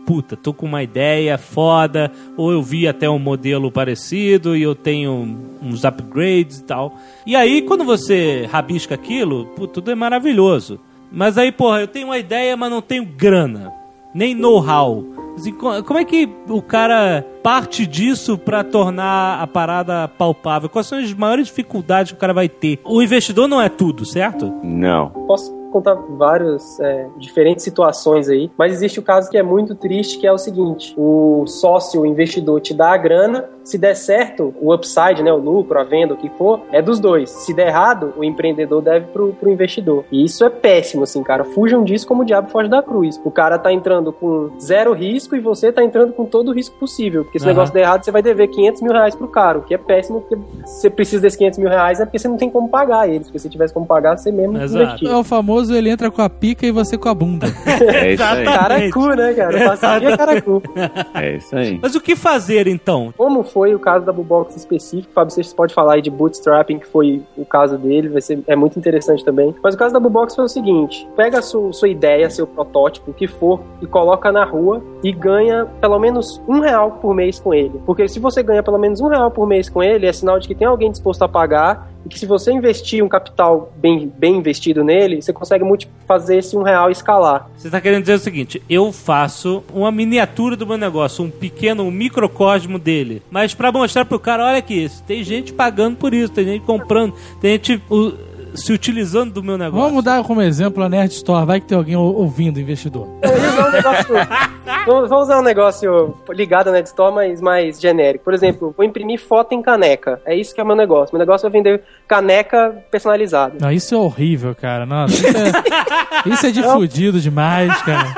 puta, tô com uma ideia foda, ou eu vi até um modelo parecido e eu tenho uns upgrades e tal. E aí, quando você rabisca aquilo, pô, tudo é maravilhoso. Mas aí, porra, eu tenho uma ideia, mas não tenho grana, nem know-how. Assim, como é que o cara parte disso pra tornar a parada palpável? Quais são as maiores dificuldades que o cara vai ter? O investidor não é tudo, certo? Não. Posso contar várias é, diferentes situações aí, mas existe o caso que é muito triste, que é o seguinte: o sócio, o investidor te dá a grana, se der certo, o upside, né, o lucro, a venda, o que for, é dos dois. Se der errado, o empreendedor deve pro, pro investidor. E isso é péssimo, assim, cara. Fujam disso como o diabo foge da cruz. O cara tá entrando com zero risco e você tá entrando com todo o risco possível. Porque se o Uhum. negócio der errado, você vai dever quinhentos mil reais pro cara, o que é péssimo, porque você precisa desses quinhentos mil reais é porque você não tem como pagar eles. Porque se tivesse como pagar, você mesmo Exato. investia. É o famoso, ele entra com a pica e você com a bunda. É isso aí. Caracu, né, cara? Passaria caracu. É isso aí. Mas o que fazer, então? Como foi o caso da Bubox específico, Fábio, você pode falar aí de bootstrapping, que foi o caso dele, vai ser, é muito interessante também. Mas o caso da Bubox foi o seguinte: pega a sua, sua ideia, seu protótipo, o que for, e coloca na rua e ganha pelo menos um real por mês com ele. Porque se você ganha pelo menos um real por mês com ele, é sinal de que tem alguém disposto a pagar, e que se você investir um capital bem, bem investido nele, você consegue multi- fazer esse um real escalar. Você tá querendo dizer o seguinte: eu faço uma miniatura do meu negócio, um pequeno, um microcosmo dele, mas pra mostrar pro cara, olha aqui, tem gente pagando por isso, tem gente comprando, tem gente uh, se utilizando do meu negócio. Vamos dar como exemplo a Nerd Store. Vai que tem alguém ou- ouvindo, investidor. Eu ia usar um negócio, vamos vamos usar um negócio ligado à Nerd Store, mas mais genérico. Por exemplo, vou imprimir foto em caneca. É isso que é o meu negócio. Meu negócio é vender caneca personalizada. Não, isso é horrível, cara. Nossa, isso é, isso é de fudido demais, cara.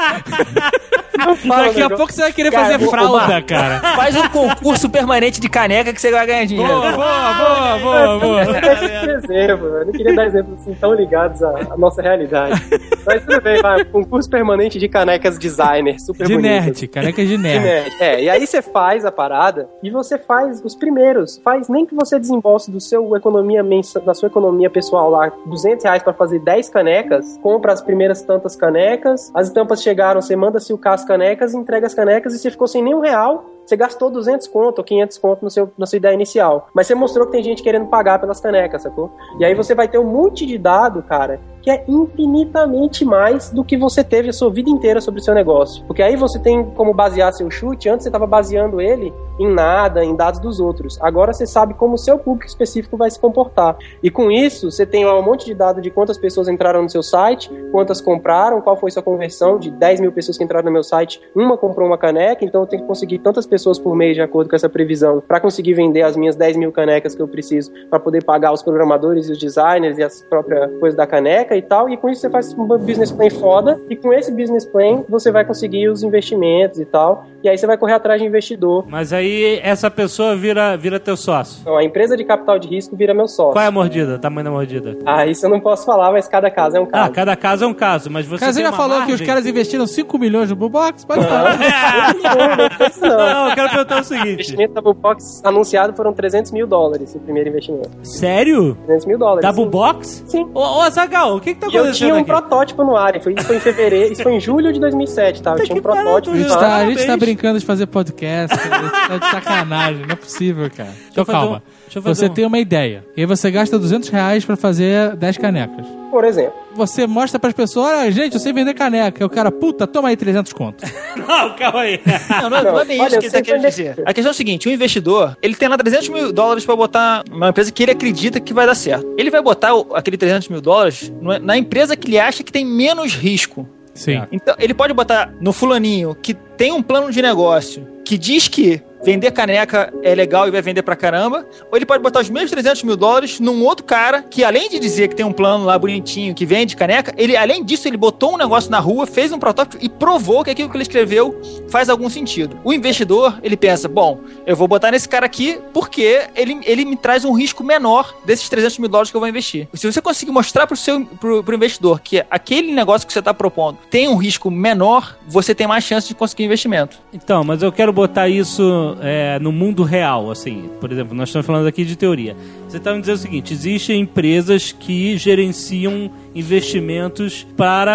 Não fala Daqui a negócio. pouco você vai querer Cara, fazer ô, ô, fralda, Marco. cara. Faz um concurso permanente de caneca que você vai ganhar dinheiro. Boa, boa, boa, boa, boa. Eu não queria exemplo, eu não queria dar exemplos assim tão ligados à, à nossa realidade. Mas tudo bem, vai. Concurso permanente de canecas designer, super De bonitas. nerd, caneca de De nerd. nerd. É, e aí você faz a parada e você faz os primeiros. Faz nem que você desembolse do seu economia mensa, da sua economia pessoal lá duzentos reais pra fazer dez canecas, compra as primeiras tantas canecas, as estampas chegaram, você manda silcar as canecas, entrega as canecas e você ficou sem nenhum real. Você gastou duzentos conto ou quinhentos conto no seu, na sua ideia inicial. Mas você mostrou que tem gente querendo pagar pelas canecas, sacou? E aí você vai ter um monte de dado, cara, que é infinitamente mais do que você teve a sua vida inteira sobre o seu negócio. Porque aí você tem como basear seu chute. Antes você estava baseando ele em nada, em dados dos outros. Agora você sabe como o seu público específico vai se comportar. E com isso, você tem lá um monte de dado de quantas pessoas entraram no seu site, quantas compraram, qual foi sua conversão. De dez mil pessoas que entraram no meu site, uma comprou uma caneca, então eu tenho que conseguir tantas pessoas por mês de acordo com essa previsão para conseguir vender as minhas dez mil canecas que eu preciso para poder pagar os programadores e os designers e as próprias coisas da caneca e tal. E com isso você faz um business plan foda, e com esse business plan você vai conseguir os investimentos e tal, e aí você vai correr atrás de investidor. Mas aí essa pessoa vira, vira teu sócio. Então a empresa de capital de risco vira meu sócio. Qual é a mordida? O tamanho da mordida? Ah, isso eu não posso falar, mas cada caso é um Ah, caso. cada caso é um caso, mas você Cara, você tem já uma falou margem? que os caras investiram cinco milhões no Bubox? Pode falar. Não, não foi isso não. Não, eu quero perguntar o O seguinte. investimento da Bubox anunciado foram trezentos mil dólares, o primeiro investimento. Sério? trezentos mil dólares. Da sim. Bubox? Sim. Ô, ô Azaghal, o que que tá E eu acontecendo tinha um aqui? protótipo no ar, e foi, isso foi em fevereiro, isso foi em julho de dois mil e sete, tá? Eu Puta tinha um que pariu, protótipo. A gente, Não, tá, a gente parabéns. tá brincando de fazer podcast, cara. A gente tá de sacanagem, não é possível, cara. Então eu fazer calma. um- deixa eu fazer Você um- tem uma ideia. E aí você gasta duzentos reais pra fazer dez canecas. Por exemplo. Você mostra pras pessoas, olha, gente, eu sei vender caneca. E o cara, puta, toma aí trezentos conto. Não, calma aí. Não, não, é- não é bem Olha, isso que ele tá você querendo vai- dizer. A questão é o seguinte: o investidor, ele tem lá trezentos mil dólares pra botar numa empresa que ele acredita que vai dar certo. Ele vai botar o- aquele trezentos mil dólares no- na empresa que ele acha que tem menos risco. Sim. Então, ele pode botar no fulaninho que tem um plano de negócio que diz que vender caneca é legal e vai vender pra caramba, ou ele pode botar os mesmos trezentos mil dólares num outro cara que, além de dizer que tem um plano lá bonitinho que vende caneca, ele, além disso, ele botou um negócio na rua, fez um protótipo e provou que aquilo que ele escreveu faz algum sentido. O investidor, ele pensa, bom, eu vou botar nesse cara aqui porque ele, ele me traz um risco menor desses trezentos mil dólares que eu vou investir. Se você conseguir mostrar pro, seu, pro, pro investidor que aquele negócio que você está propondo tem um risco menor, você tem mais chance de conseguir investimento. Então, mas eu quero botar isso é, no mundo real, assim. Por exemplo, nós estamos falando aqui de teoria. Você está me dizendo o seguinte: existem empresas que gerenciam investimentos para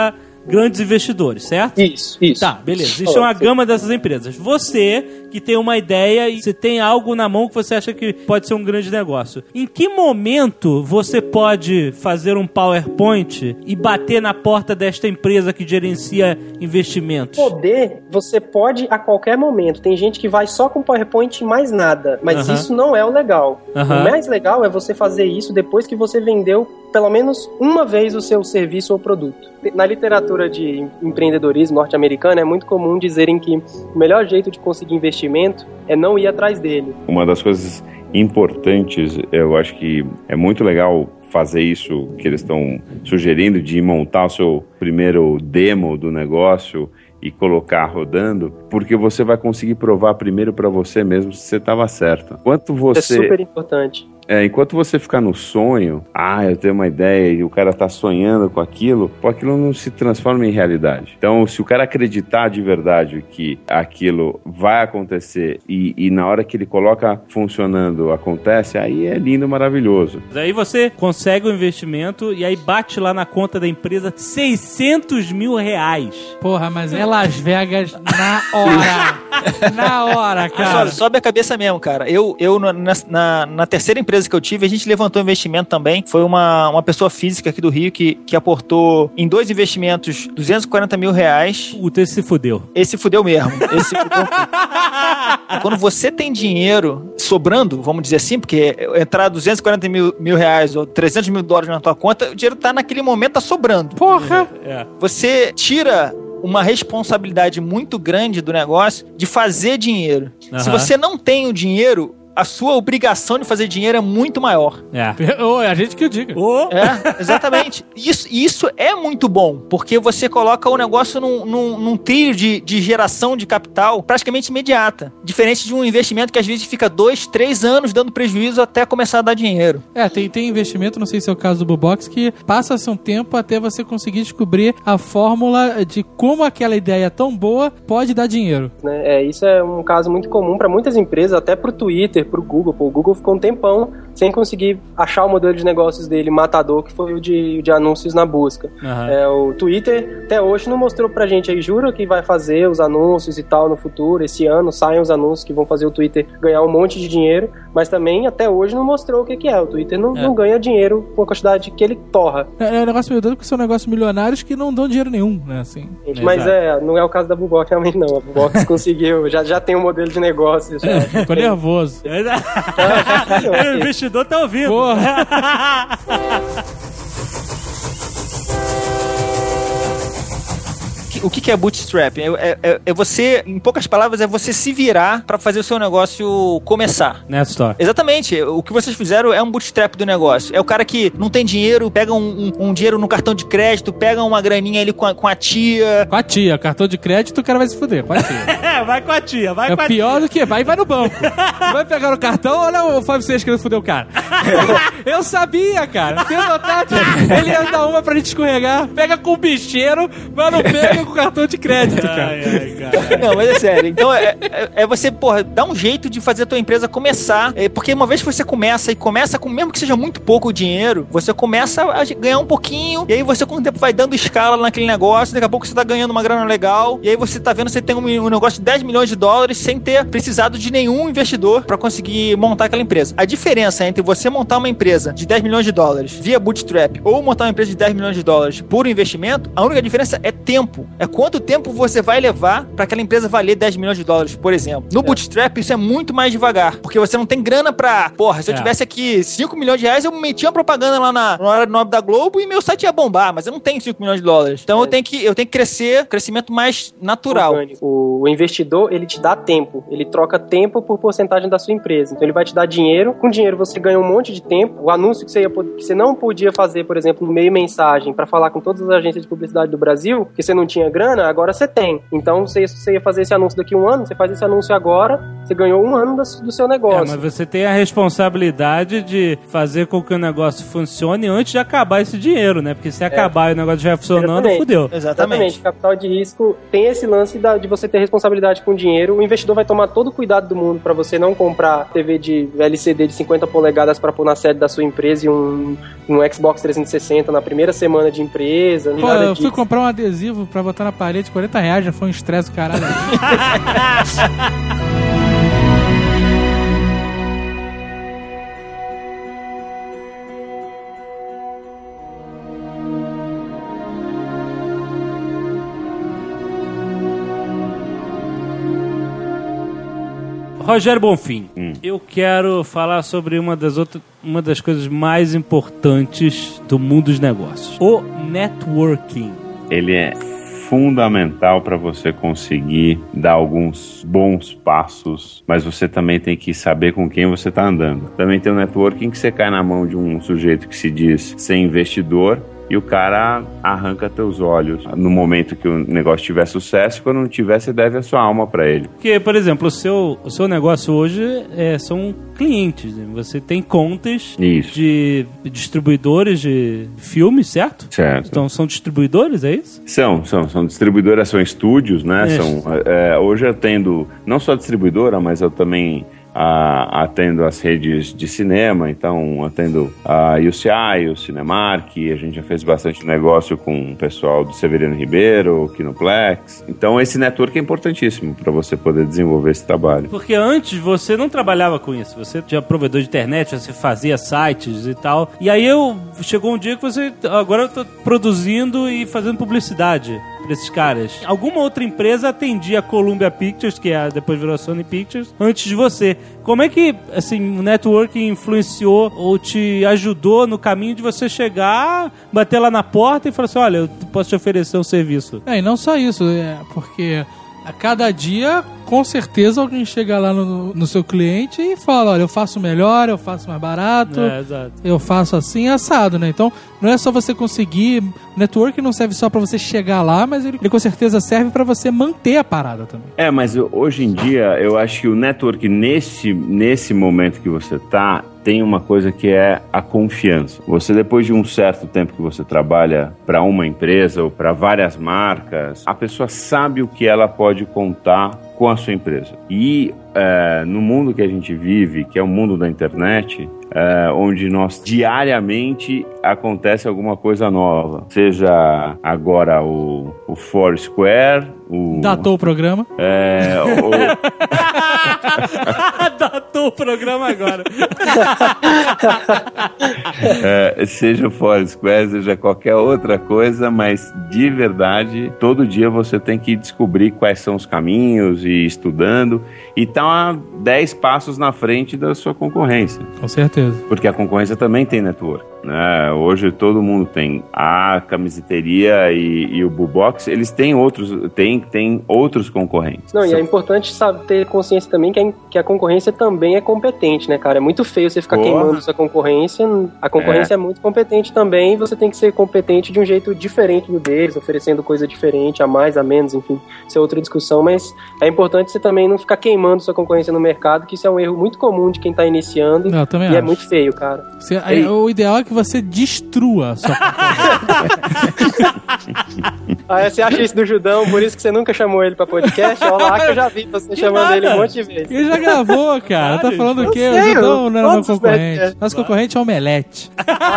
grandes investidores, certo? Isso, isso. Tá, beleza. Existe uma gama dessas empresas. Você, que tem uma ideia e você tem algo na mão que você acha que pode ser um grande negócio. Em que momento você pode fazer um PowerPoint e bater na porta desta empresa que gerencia investimentos? Poder, você pode a qualquer momento. Tem gente que vai só com PowerPoint e mais nada. Mas Uhum. isso não é o legal. Uhum. O mais legal é você fazer isso depois que você vendeu pelo menos uma vez o seu serviço ou produto. Na literatura de empreendedorismo norte-americano é muito comum dizerem que o melhor jeito de conseguir investimento é não ir atrás dele. Uma das coisas importantes, eu acho que é muito legal fazer isso que eles estão sugerindo, de montar o seu primeiro demo do negócio e colocar rodando, porque você vai conseguir provar primeiro para você mesmo se você estava certo. Enquanto você... É super importante. É, enquanto você ficar no sonho, ah, eu tenho uma ideia e o cara tá sonhando com aquilo, pô, aquilo não se transforma em realidade. Então, se o cara acreditar de verdade que aquilo vai acontecer e, e na hora que ele coloca funcionando acontece, aí é lindo, maravilhoso. Daí você consegue o investimento e aí bate lá na conta da empresa seiscentos mil reais. Porra, mas é Las Vegas na hora. Na hora, cara. Sobe, sobe a cabeça mesmo, cara. Eu, eu na, na, na terceira empresa que eu tive, a gente levantou investimento também. Foi uma, uma pessoa física aqui do Rio que, que aportou em dois investimentos duzentos e quarenta mil reais. O teu se fudeu. Esse fudeu mesmo. Esse fudeu. Quando você tem dinheiro sobrando, vamos dizer assim, porque entrar duzentos e quarenta mil, mil reais ou trezentos mil dólares na tua conta, o dinheiro tá naquele momento, tá sobrando. Porra! É. Você tira uma responsabilidade muito grande do negócio de fazer dinheiro. Uhum. Se você não tem o dinheiro, a sua obrigação de fazer dinheiro é muito maior. É. Ô, é a gente que o diga. Oh. É, exatamente. Isso, isso é muito bom, porque você coloca o negócio num, num, num trilho de, de geração de capital praticamente imediata. Diferente de um investimento que às vezes fica dois, três anos dando prejuízo até começar a dar dinheiro. É, tem, tem investimento, não sei se é o caso do Bubox, que passa-se um tempo até você conseguir descobrir a fórmula de como aquela ideia tão boa pode dar dinheiro. Né? É, isso é um caso muito comum para muitas empresas, até pro Twitter, pro Google. Pô, o Google ficou um tempão sem conseguir achar o modelo de negócios dele matador, que foi o de, de anúncios na busca. Uhum. É, o Twitter até hoje não mostrou pra gente aí, jura que vai fazer os anúncios e tal no futuro. Esse ano saem os anúncios que vão fazer o Twitter ganhar um monte de dinheiro, mas também até hoje não mostrou o que, que é. O Twitter não, É. não ganha dinheiro com a quantidade que ele torra. É, é um negócio meio doido porque são negócios milionários que não dão dinheiro nenhum, né, assim. Gente, mas é, não é o caso da Bubox realmente não. A Bubox conseguiu, já, já tem um modelo de negócio. Já. Ficou nervoso. O investidor tá ouvindo. Porra. O que, que é bootstrap? É, é, é você, em poucas palavras, é você se virar pra fazer o seu negócio começar. Nessa história. Exatamente. O que vocês fizeram é um bootstrap do negócio. É o cara que não tem dinheiro, pega um, um, um dinheiro no cartão de crédito, pega uma graninha ali com a, com a tia. Com a tia, cartão de crédito, o cara vai se fuder, com a tia. É, vai com a tia, vai É com a pior tia. do que vai e vai no banco. Vai pegar o cartão, olha o Fábio Seixas querendo fuder o cara. Eu sabia, cara. Sem notar, ele ia dar uma pra gente escorregar. Pega com o bicheiro, mas não pega com o cartão de crédito, cara. Ai, ai, cara. Não, mas é sério. Então é, é, é você, porra, dar um jeito de fazer a tua empresa começar. É, porque uma vez que você começa e começa com, mesmo que seja muito pouco dinheiro, você começa a ganhar um pouquinho. E aí você com o tempo vai dando escala naquele negócio. Daqui a pouco você tá ganhando uma grana legal. E aí você tá vendo que você tem um, um negócio de dez milhões de dólares sem ter precisado de nenhum investidor pra conseguir montar aquela empresa. A diferença entre você montar uma empresa de dez milhões de dólares via bootstrap ou montar uma empresa de dez milhões de dólares por investimento, a única diferença é tempo. É quanto tempo você vai levar pra aquela empresa valer dez milhões de dólares, por exemplo. No bootstrap, isso é muito mais devagar, porque você não tem grana pra... Porra, se eu É. tivesse aqui cinco milhões de reais, eu metia uma propaganda lá na, na hora nobre da Globo e meu site ia bombar, mas eu não tenho cinco milhões de dólares. Então eu tenho que, eu tenho que crescer, crescimento mais natural. Orgânico. O, o investidor, ele te dá tempo. Ele troca tempo por porcentagem da sua empresa. Então ele vai te dar dinheiro. Com dinheiro você ganha um monte de tempo. O anúncio que você, ia, que você não podia fazer, por exemplo, no meio mensagem, para falar com todas as agências de publicidade do Brasil, que você não tinha grana, agora você tem. Então, se você ia fazer esse anúncio daqui a um ano, você faz esse anúncio agora, você ganhou um ano do seu negócio. É, mas você tem a responsabilidade de fazer com que o negócio funcione antes de acabar esse dinheiro, né? Porque se É. acabar e o negócio já funcionando, Exatamente. fudeu. Exatamente. Capital de risco tem esse lance da- de você ter responsabilidade com o dinheiro. O investidor vai tomar todo o cuidado do mundo para você não comprar T V de L C D de cinquenta polegadas para pôr na sede da sua empresa e um, um Xbox trezentos e sessenta na primeira semana de empresa. Pô, nada eu fui disso. comprar um adesivo pra botar na parede, quarenta reais, já foi um estresse do caralho. Rogério Bonfim, Hum. eu quero falar sobre uma das outras, uma das coisas mais importantes do mundo dos negócios. O networking. Ele é fundamental para você conseguir dar alguns bons passos, mas você também tem que saber com quem você está andando. Também tem o networking que você cai na mão de um sujeito que se diz ser investidor e o cara arranca teus olhos no momento que o negócio tiver sucesso, e quando não tiver, você deve a sua alma para ele. Porque, por exemplo, o seu, o seu negócio hoje é, são clientes, né? Você tem contas Isso. de distribuidores de filmes, certo? Certo. Então são distribuidores, é isso? São, são, são distribuidoras, são estúdios, né? Isso. São, é, hoje eu atendo não só distribuidora, mas eu também ah, atendo as redes de cinema, então atendo a U C I, o Cinemark, a gente já fez bastante negócio com o pessoal do Severino Ribeiro, Kinoplex. Então esse network é importantíssimo para você poder desenvolver esse trabalho. Porque antes você não trabalhava com isso. Você tinha provedor de internet, você fazia sites e tal. E aí eu chegou um dia que você agora eu tô produzindo e fazendo publicidade pra esses caras. Alguma outra empresa atendia a Columbia Pictures, que é, depois virou a Sony Pictures, antes de você. Como é que assim, o networking influenciou ou te ajudou no caminho de você chegar, bater lá na porta e falar assim, olha, eu posso te oferecer um serviço? É, e não só isso, é porque a cada dia, com certeza, alguém chega lá no, no seu cliente e fala, olha, eu faço melhor, eu faço mais barato, É, exato. eu faço assim, assado, né? Então, não é só você conseguir... Network não serve só pra você chegar lá, mas ele, ele com certeza serve pra você manter a parada também. É, mas eu- hoje em dia eu acho que o network nesse, nesse momento que você tá, tem uma coisa que é a confiança. Você, depois de um certo tempo que você trabalha para uma empresa ou para várias marcas, a pessoa sabe o que ela pode contar com a sua empresa. E é, no mundo que a gente vive, que é o mundo da internet, é, onde nós diariamente acontece alguma coisa nova, seja agora o, o Foursquare, o... Datou o programa. É, o, Datou o programa agora. É, seja o Foursquare, seja qualquer outra coisa, mas de verdade, todo dia você tem que descobrir quais são os caminhos e estudando, e tá dez passos na frente da sua concorrência, Com certeza. porque a concorrência também tem network, né? Hoje todo mundo tem a camiseteria e, e o Bubox, eles têm outros, tem, tem outros concorrentes. Não, e São- é importante sabe, ter consciência também que a, que a concorrência também é competente, né, cara? É muito feio você ficar Porra. queimando sua concorrência. A concorrência é. muito competente também e você tem que ser competente de um jeito diferente do deles, oferecendo coisa diferente, a mais, a menos, enfim. Isso é outra discussão, mas é importante você também não ficar queimando sua concorrência no mercado, que isso é um erro muito comum de quem tá iniciando. Eu também e é acho. muito feio, cara. Você- aí, o ideal é que você destrua a sua Ah, você acha isso do Judão, por isso que você nunca chamou ele pra podcast? Olha lá que eu já vi você Que chamando nada. ele um monte de vezes. Ele já gravou, cara. Tá falando o quê? eu O sei, Judão não era todos meu os concorrente. podcasts. Nosso concorrente é o Omelete.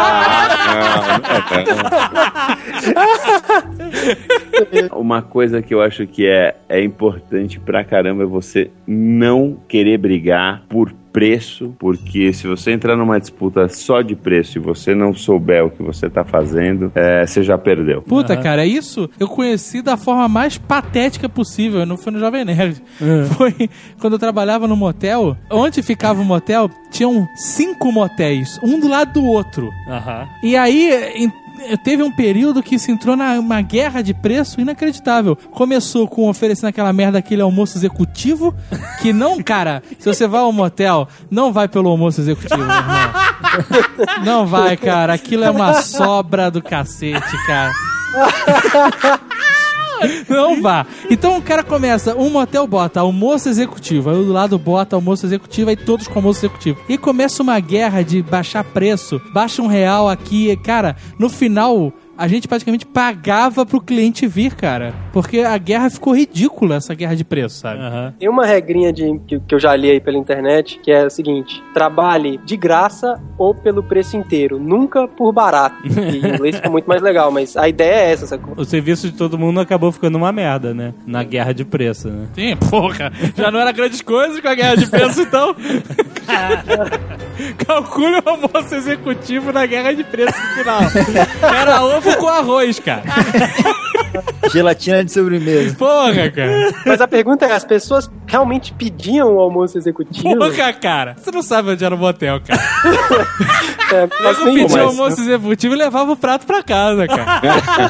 Uma coisa que eu acho que é, é importante pra caramba é você não querer brigar por preço, porque se você entrar numa disputa só de preço e você não souber o que você tá fazendo, é, você já perdeu. Puta, cara, isso eu conheci da forma mais patética possível. Não foi no Jovem Nerd. Foi quando eu trabalhava no motel. Onde ficava o motel, tinham cinco motéis, um do lado do outro. Aham. E aí, em- teve um período que se entrou numa guerra de preço inacreditável. Começou com oferecendo aquela merda, aquele almoço executivo, que não, cara, se você vai ao motel, não vai pelo almoço executivo, meu irmão. Não vai, cara. Aquilo é uma sobra do cacete, cara. Não vá. Então o cara começa, um motel bota almoço executivo, aí o do lado bota almoço executivo, aí todos com almoço executivo. E começa uma guerra de baixar preço, baixa um real aqui. Cara, no final, a gente praticamente pagava pro cliente vir, cara. Porque a guerra ficou ridícula, essa guerra de preço, sabe? Uhum. Tem uma regrinha de, que, que eu já li aí pela internet, que é o seguinte: trabalhe de graça ou pelo preço inteiro, nunca por barato. E em inglês fica muito mais legal, mas a ideia é essa, sacou? O serviço de todo mundo acabou ficando uma merda, né? Na guerra de preço, né? Sim, porra. Já não era grandes coisas com a guerra de preço, então. Calcule o almoço executivo na guerra de preço no final. Era ovo com arroz, cara. Gelatina de sobremesa. Porra, cara. Mas a pergunta é, as pessoas realmente pediam o almoço executivo? Porra, cara. Você não sabe onde era o motel, cara. É, mas Eu nem pedi o mas- almoço executivo e levava o prato pra casa, cara.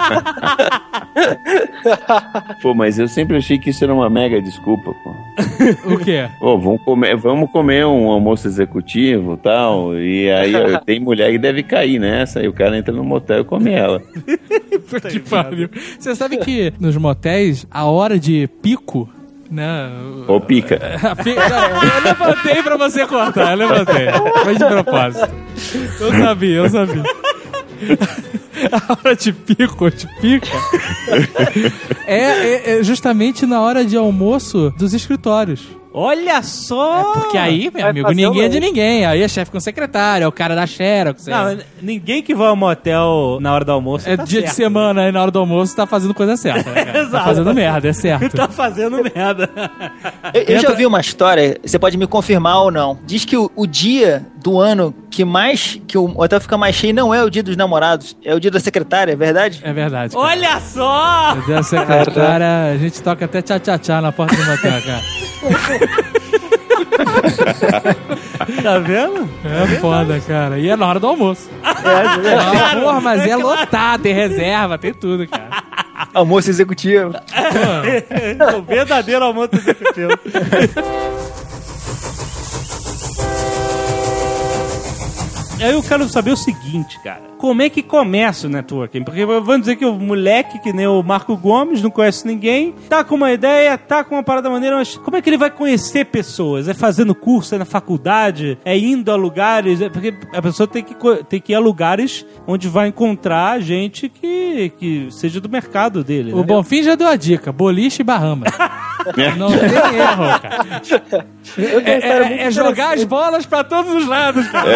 Pô, mas eu sempre achei que isso era uma mega desculpa, pô. O quê? Pô, vamos comer, vamos comer um almoço executivo e tal, e aí ó, tem mulher que deve cair nessa, aí o cara entra no motel e come ela. Puta que pariu. Você sabe que nos motéis, a hora de pico, né? Ou pica. a pi- Eu levantei pra você cortar, eu levantei. Foi de propósito. Eu sabia, eu sabia. A hora de pico, de pica, é, é- é justamente na hora de almoço dos escritórios. Olha só! Porque aí, meu Vai amigo, fazer ninguém é o de lanche. ninguém. Aí é chefe com secretário, é o cara da Xerox. É, Não, ninguém que vai ao motel na hora do almoço é tá dia de certo. semana aí na hora do almoço tá fazendo coisa certa, né, cara? Tá Exato. fazendo merda, é certo. Tá fazendo merda. Eu, eu já Entra- vi uma história, você pode me confirmar ou não. Diz que o, o dia do ano que mais que o hotel fica mais cheio não é o dia dos namorados, é o dia da secretária, é verdade? É verdade. Cara. Olha só! Meu Deus, secretária, a gente toca até tchá-tchá-tchá na porta do motel, cara. Tá vendo? É foda, cara. E é na hora do almoço. É, Não, porra, mas é lotado, tem reserva, tem tudo, cara. almoço executivo. O verdadeiro almoço executivo. Aí eu quero saber o seguinte, cara. Como é que começa o networking? Porque vamos dizer que o moleque, que nem o Marco Gomes, não conhece ninguém, tá com uma ideia, tá com uma parada maneira, mas como é que ele vai conhecer pessoas? É fazendo curso, é na faculdade? É indo a lugares? É porque a pessoa tem que, co- tem que ir a lugares onde vai encontrar gente que, que seja do mercado dele, O né? Bonfim já deu a dica: boliche e Bahamas. Não tem erro, cara. Eu tenho uma história muito É, é jogar as interessante. bolas pra todos os lados, cara.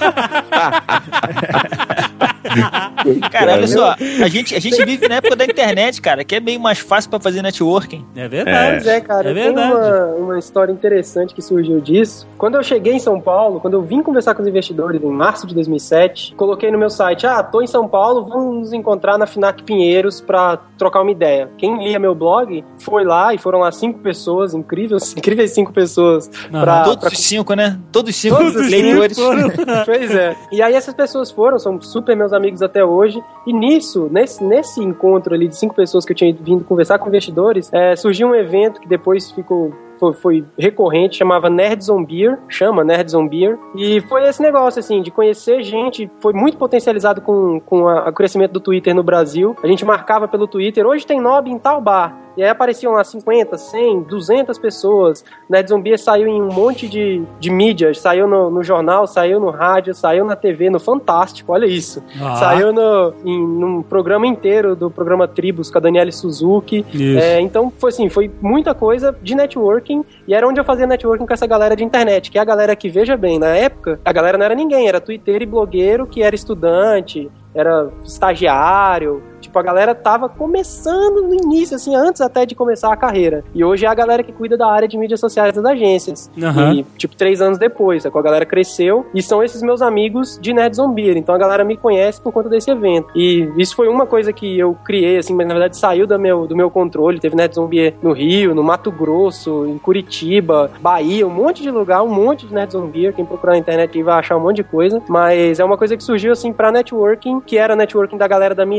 Cara, olha só, a gente, a gente vive na época da internet, cara, que é meio mais fácil pra fazer networking. É verdade. Pois é, cara. É eu tenho verdade. uma, uma história interessante que surgiu disso. Quando eu cheguei em São Paulo, quando eu vim conversar com os investidores em março de dois mil e sete, coloquei no meu site, ah, tô em São Paulo, vamos nos encontrar na Finac Pinheiros pra trocar uma ideia. Quem lia meu blog foi lá, e foram lá cinco pessoas, incríveis, incríveis cinco pessoas, Aham. pra, Todos pra os cinco, né? Todos os cinco Todos os leitores. Pois é. E aí essas pessoas foram, são super meus amigos até hoje. E nisso, nesse, nesse encontro ali de cinco pessoas que eu tinha vindo conversar com investidores, é, surgiu um evento que depois ficou... Foi, foi recorrente, chamava Nerds on Beer, chama Nerds on Beer, e foi esse negócio, assim, de conhecer gente, foi muito potencializado com, com a- o crescimento do Twitter no Brasil. A gente marcava pelo Twitter, hoje tem Nob em tal bar, e aí apareciam lá cinquenta, cem, duzentas pessoas. Nerds on Beer saiu em um monte de, de mídias, saiu no, no jornal, saiu no rádio, saiu na T V, no Fantástico, olha isso. Ah. Saiu no, em, num programa inteiro do programa Tribus com a Daniele Suzuki. Isso. É, então, foi assim, foi muita coisa de networking, e era onde eu fazia networking com essa galera de internet, que é a galera que, veja bem, na época, a galera não era ninguém, era twitteiro e blogueiro que era estudante, era estagiário, tipo, a galera tava começando no início, assim, antes até de começar a carreira. E hoje é a galera que cuida da área de mídias sociais das agências. Aham. E, tipo, três anos depois, a galera cresceu, e são esses meus amigos de Nerds on Beer. Então a galera me conhece por conta desse evento. E isso foi uma coisa que eu criei, assim, mas na verdade saiu do meu, do meu controle. Teve Nerds on Beer no Rio, no Mato Grosso, em Curitiba, Bahia, um monte de lugar, um monte de Nerds on Beer. Quem procurar na internet aí vai achar um monte de coisa. Mas é uma coisa que surgiu, assim, pra networking, que era networking da galera da minha idade, que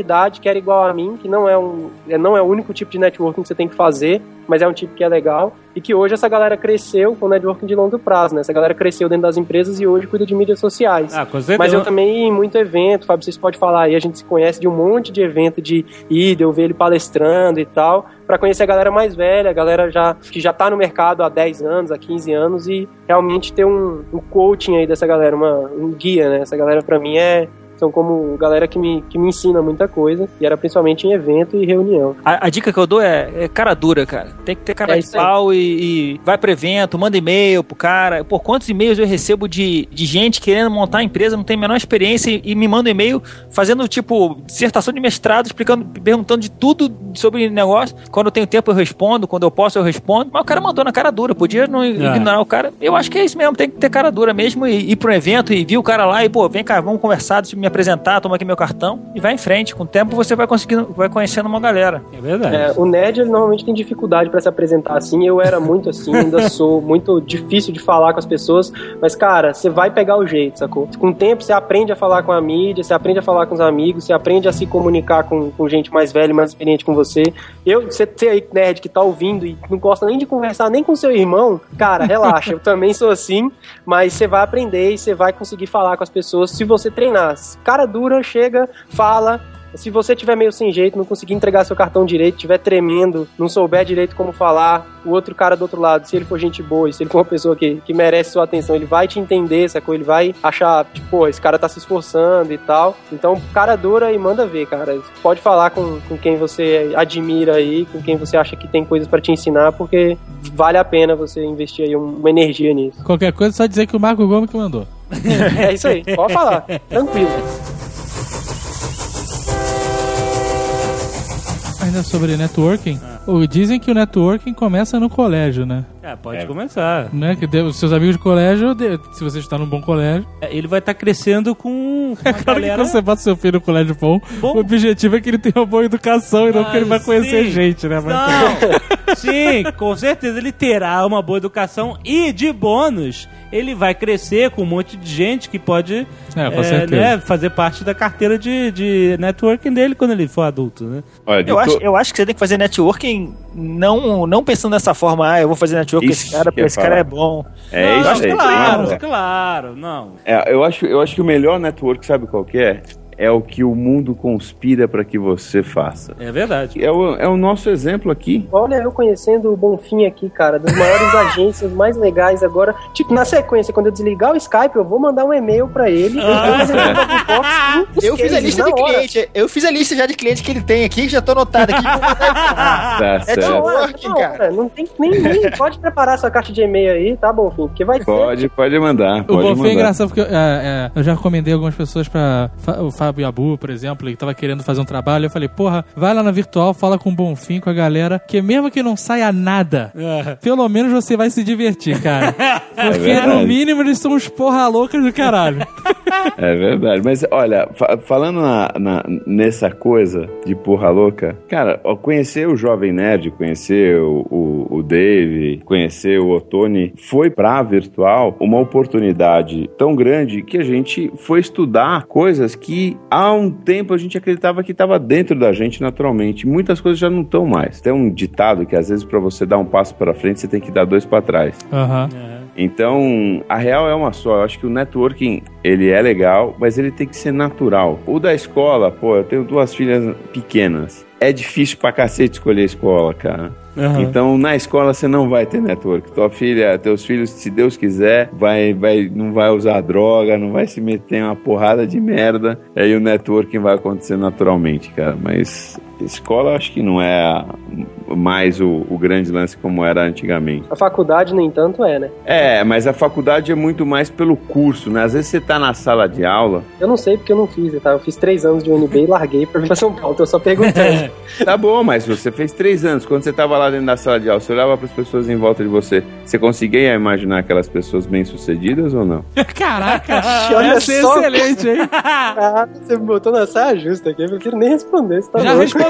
era igual a mim, que não é, um, não é o único tipo de networking que você tem que fazer, mas é um tipo que é legal, e que hoje essa galera cresceu, foi um networking de longo prazo, né? Essa galera cresceu dentro das empresas e hoje cuida de mídias sociais. Ah, com certeza. Mas eu também, em muito evento, Fábio, vocês podem falar aí, a gente se conhece de um monte de evento de ir, de eu ver ele palestrando e tal, pra conhecer a galera mais velha, a galera já, que já tá no mercado há dez anos, há quinze anos, e realmente ter um, um coaching aí dessa galera, uma, um guia, né? Essa galera pra mim é... são como galera que me, que me ensina muita coisa, e era principalmente em evento e reunião. A, a dica que eu dou é, é cara dura, cara. Tem que ter cara É de isso aí. pau e, e vai pro evento, manda e-mail pro cara. Por quantos e-mails eu recebo de, de gente querendo montar a empresa, não tem a menor experiência e, e me manda um e-mail fazendo, tipo, dissertação de mestrado, explicando, perguntando de tudo sobre negócio. Quando eu tenho tempo eu respondo, quando eu posso eu respondo. Mas o cara mandou na cara dura, podia não ignorar o cara. Eu acho que é isso mesmo, tem que ter cara dura mesmo e ir pro evento e vir o cara lá e, pô, vem cá, vamos conversar, deixa eu me apresentar, toma aqui meu cartão e vai em frente. Com o tempo você vai conseguindo, vai conhecendo uma galera. É verdade. É, o nerd, ele normalmente tem dificuldade pra se apresentar assim. Eu era muito assim, ainda sou muito difícil de falar com as pessoas. Mas, cara, você vai pegar o jeito, sacou? Com o tempo você aprende a falar com a mídia, você aprende a falar com os amigos, você aprende a se comunicar com, com gente mais velha e mais experiente com você. Eu, você aí, nerd, que tá ouvindo e não gosta nem de conversar nem com seu irmão, cara, relaxa. Eu também sou assim, mas você vai aprender e você vai conseguir falar com as pessoas se você treinar. Cara dura, chega, fala. Se você tiver meio sem jeito, não conseguir entregar seu cartão direito, tiver tremendo, não souber direito como falar, o outro cara do outro lado, se ele for gente boa e se ele for uma pessoa que, que merece sua atenção, ele vai te entender, sacou? Ele vai achar, tipo, pô, esse cara tá se esforçando e tal. Então, cara dura e manda ver, cara. Pode falar com, com quem você admira aí, com quem você acha que tem coisas pra te ensinar, porque vale a pena você investir aí uma energia nisso. Qualquer coisa, só dizer que o Marco Gomes que mandou. É isso aí, pode falar, tranquilo. Ainda sobre networking, ah. dizem que o networking começa no colégio, né? É, pode é. começar. Né? Que os seus amigos de colégio, se você está num bom colégio... Ele vai estar tá crescendo com é claro galera... que quando você bota seu filho no colégio bom, bom, o objetivo é que ele tenha uma boa educação e não que ele vai conhecer sim. gente, né? Mas... Não, sim, com certeza ele terá uma boa educação e, de bônus, ele vai crescer com um monte de gente que pode é, com é, né, fazer parte da carteira de, de networking dele quando ele for adulto, né? Olha, eu, acho, eu acho que você tem que fazer networking não, não pensando dessa forma, ah, eu vou fazer networking com esse cara, porque esse cara é bom. É não, isso aí. Claro, claro, claro, não. É, eu, acho, eu acho que o melhor network, sabe qual que é? É o que o mundo conspira para que você faça. É verdade. É o, é o nosso exemplo aqui. Olha, eu conhecendo o Bonfim aqui, cara, das maiores agências mais legais agora. Tipo, na sequência, quando eu desligar o Skype, eu vou mandar um e-mail pra ele. Ah, eu, eu fiz a lista de cliente. Eu fiz a lista já de clientes que ele tem aqui, já tô anotado aqui. Tá é certo. Cara, não tem nem, nem pode preparar sua caixa de e-mail aí, tá, Bonfim? Porque vai pode, ser... pode mandar. O pode Bonfim mandar. é engraçado porque é, é, eu já recomendei algumas pessoas pra o Fábio Abu, por exemplo, ele tava querendo fazer um trabalho. Eu falei, porra, vai lá na virtual, fala com o Bonfim, com a galera, que mesmo que não saia nada, é. pelo menos você vai se divertir, cara. Porque é no mínimo eles são uns porra loucas do caralho. É verdade, mas olha, fa- falando na, na, nessa coisa de porra louca, cara, ó, conhecer o Jovem Nerd, conhecer o, o, o Dave, conhecer o Ottoni, foi pra virtual uma oportunidade tão grande que a gente foi estudar coisas que há um tempo a gente acreditava que estava dentro da gente naturalmente. Muitas coisas já não estão mais. Tem um ditado que às vezes para você dar um passo para frente você tem que dar dois para trás. Aham. Uhum. Então, a real é uma só. Eu acho que o networking, ele é legal, mas ele tem que ser natural. O da escola, pô, eu tenho duas filhas pequenas. É difícil pra cacete escolher escola, cara. Uhum. Então, na escola você não vai ter network. Tua filha, teus filhos, se Deus quiser, vai, vai, não vai usar droga, não vai se meter em uma porrada de merda. Aí o networking vai acontecer naturalmente, cara. Mas escola acho que não é mais o, o grande lance como era antigamente. A faculdade, no entanto, é, né? É, mas a faculdade é muito mais pelo curso, né? Às vezes você tá na sala de aula... Eu não sei porque eu não fiz, tá? Eu fiz três anos de U N B e larguei pra vir pra São Paulo, então eu só perguntei. Tá bom, mas você fez três anos. Quando você tava lá dentro da sala de aula, você olhava pras pessoas em volta de você, você conseguia imaginar aquelas pessoas bem-sucedidas ou não? Caraca, olha ia ser só, excelente, hein? Ah, você me botou na saia justa aqui, eu prefiro nem responder. Você tá Já louco. respondeu,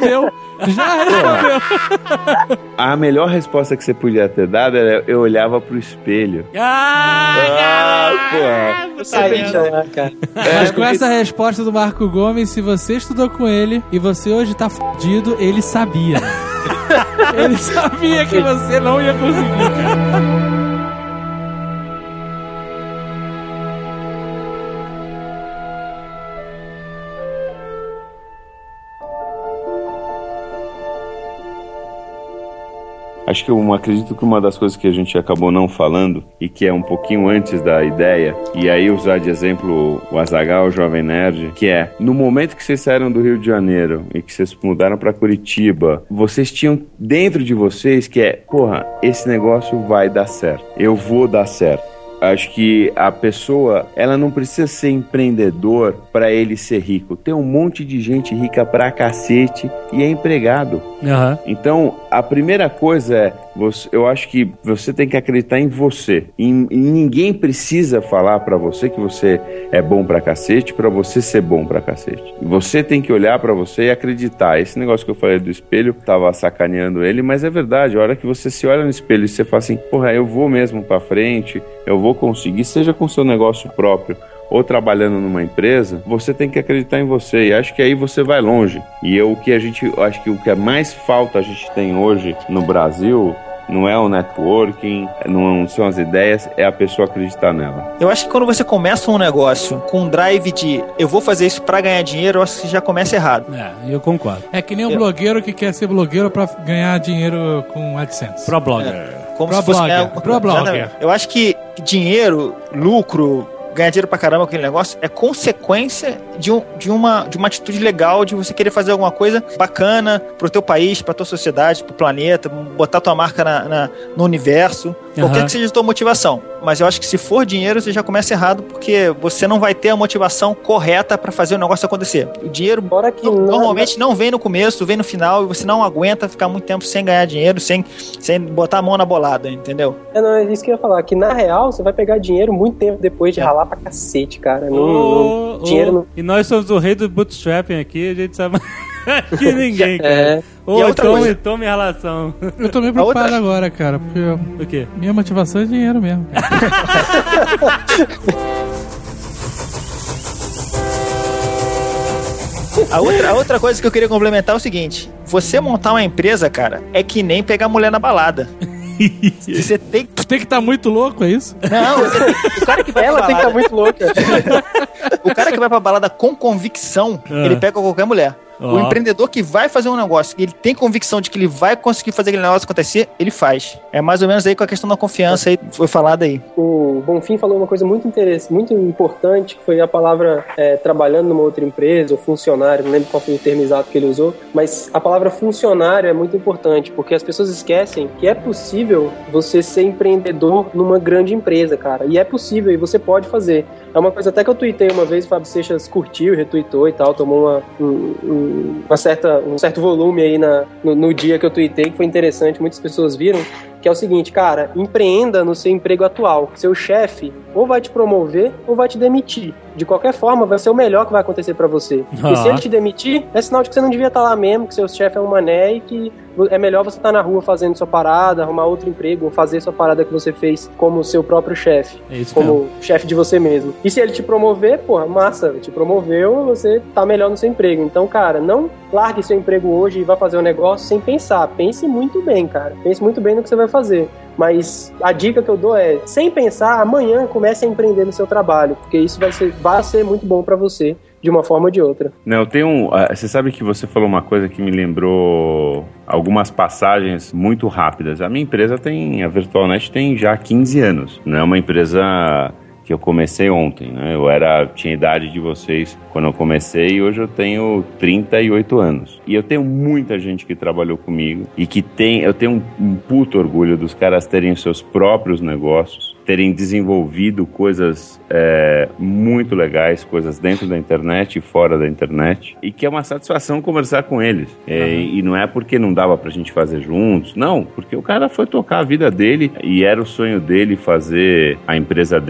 respondeu. Já respondeu. A melhor resposta que você podia ter dado era eu olhava pro espelho. Ah, Ah, pô. Você pensa lá, cara. Mas com essa resposta do Marco Gomes, se você estudou com ele e você hoje tá fudido, ele sabia. Ele sabia que você não ia conseguir, cara. Acho que eu acredito que uma das coisas que a gente acabou não falando e que é um pouquinho antes da ideia, e aí usar de exemplo o Azaghal, o Jovem Nerd, que é, no momento que vocês saíram do Rio de Janeiro e que vocês mudaram pra Curitiba, vocês tinham dentro de vocês que é, porra, esse negócio vai dar certo, eu vou dar certo. Acho que a pessoa, ela não precisa ser empreendedor para ele ser rico. Tem um monte de gente rica pra cacete e é empregado. Uhum. Então, a primeira coisa é, você, eu acho que você tem que acreditar em você. E, e ninguém precisa falar pra você que você é bom pra cacete pra você ser bom pra cacete. Você tem que olhar pra você e acreditar. Esse negócio que eu falei do espelho, tava sacaneando ele, mas é verdade. A hora que você se olha no espelho e você fala assim, porra, eu vou mesmo pra frente, eu vou conseguir, seja com seu negócio próprio ou trabalhando numa empresa, você tem que acreditar em você, e acho que aí você vai longe. E eu, o que a gente, acho que o que é mais falta a gente tem hoje no Brasil não é o networking, não são as ideias, é a pessoa acreditar nela. Eu acho que quando você começa um negócio com um drive de eu vou fazer isso pra ganhar dinheiro, eu acho que já começa errado. É, eu concordo. É que nem um Eu- blogueiro que quer ser blogueiro pra ganhar dinheiro com AdSense. Pro blogger. Como Pro se fosse blogger, ganhar- pro blogger. Exatamente. Eu acho que dinheiro, lucro, ganhar dinheiro pra caramba com aquele negócio é consequência de, um, de, uma, de uma atitude legal, de você querer fazer alguma coisa bacana pro teu país, pra tua sociedade, pro planeta, botar tua marca na, na- no universo, qualquer Aham. que seja a tua motivação. Mas eu acho que se for dinheiro, você já começa errado, porque você não vai ter a motivação correta pra fazer o negócio acontecer. O dinheiro Fora que no- não- normalmente não vem no começo, vem no final, e você não aguenta ficar muito tempo sem ganhar dinheiro, sem, sem botar a mão na bolada, entendeu? É, não, é isso que eu ia falar, que na real você vai pegar dinheiro muito tempo depois de ralar pra cacete, cara. Não, Ô, não- dinheiro ô, não... E nós somos o rei do bootstrapping aqui, a gente sabe que ninguém, cara. É, Ô, E a outra tome, coisa- tome a relação. Eu tô meio A outra- preocupado agora, cara, porque eu- O quê? minha motivação é dinheiro mesmo. cara. A outra, a outra coisa que eu queria complementar é o seguinte: você montar uma empresa, cara, é que nem pegar mulher na balada. Você tem que. Tu tem que estar muito louco, é isso? Não, você tem- o cara que vai ela pra tem que estar balada, muito louca. o cara que vai pra balada com convicção, Ah. ele pega qualquer mulher. Ó. O empreendedor que vai fazer um negócio, ele tem convicção de que ele vai conseguir fazer aquele negócio acontecer, ele faz. É mais ou menos aí com a questão da confiança aí, foi falado aí. O Bonfim falou uma coisa muito interessante, muito importante, que foi a palavra é, trabalhando numa outra empresa, ou funcionário, não lembro qual foi o termo exato que ele usou, mas a palavra funcionário é muito importante, porque as pessoas esquecem que é possível você ser empreendedor numa grande empresa, cara, e é possível, e você pode fazer. É uma coisa até que eu tuitei uma vez, o Fábio Seixas curtiu, retweetou e tal, tomou uma, um, um, uma certa, um certo volume aí na, no, no dia que eu tuitei, que foi interessante, muitas pessoas viram, que é o seguinte, cara, empreenda no seu emprego atual. Seu chefe ou vai te promover ou vai te demitir. De qualquer forma, vai ser o melhor que vai acontecer pra você. Ah. E se ele te demitir, é sinal de que você não devia estar lá mesmo, que seu chefe é um mané e que é melhor você estar na rua fazendo sua parada, arrumar outro emprego, ou fazer sua parada que você fez como seu próprio chefe. É isso Como mesmo. chefe de você mesmo. E se ele te promover, porra, massa, te promoveu, você tá melhor no seu emprego. Então, cara, não largue seu emprego hoje e vá fazer um negócio sem pensar. Pense muito bem, cara. Pense muito bem no que você vai fazer. Mas a dica que eu dou é, sem pensar, amanhã comece a empreender no seu trabalho, porque isso vai ser, vai ser muito bom pra você, de uma forma ou de outra. Não, eu tenho um, ah, você sabe que você falou uma coisa que me lembrou algumas passagens muito rápidas. A minha empresa tem, a VirtualNet tem já quinze anos. Não é uma empresa que eu comecei ontem, né? Eu era, tinha a idade de vocês quando eu comecei e hoje eu tenho trinta e oito anos. E eu tenho muita gente que trabalhou comigo e que tem, eu tenho um, um puto orgulho dos caras terem os seus próprios negócios, terem desenvolvido coisas é, muito legais, coisas dentro da internet e fora da internet, e que é uma satisfação conversar com eles. É, e não é porque não dava pra gente fazer juntos, não, porque o cara foi tocar a vida dele e era o sonho dele fazer a empresa dele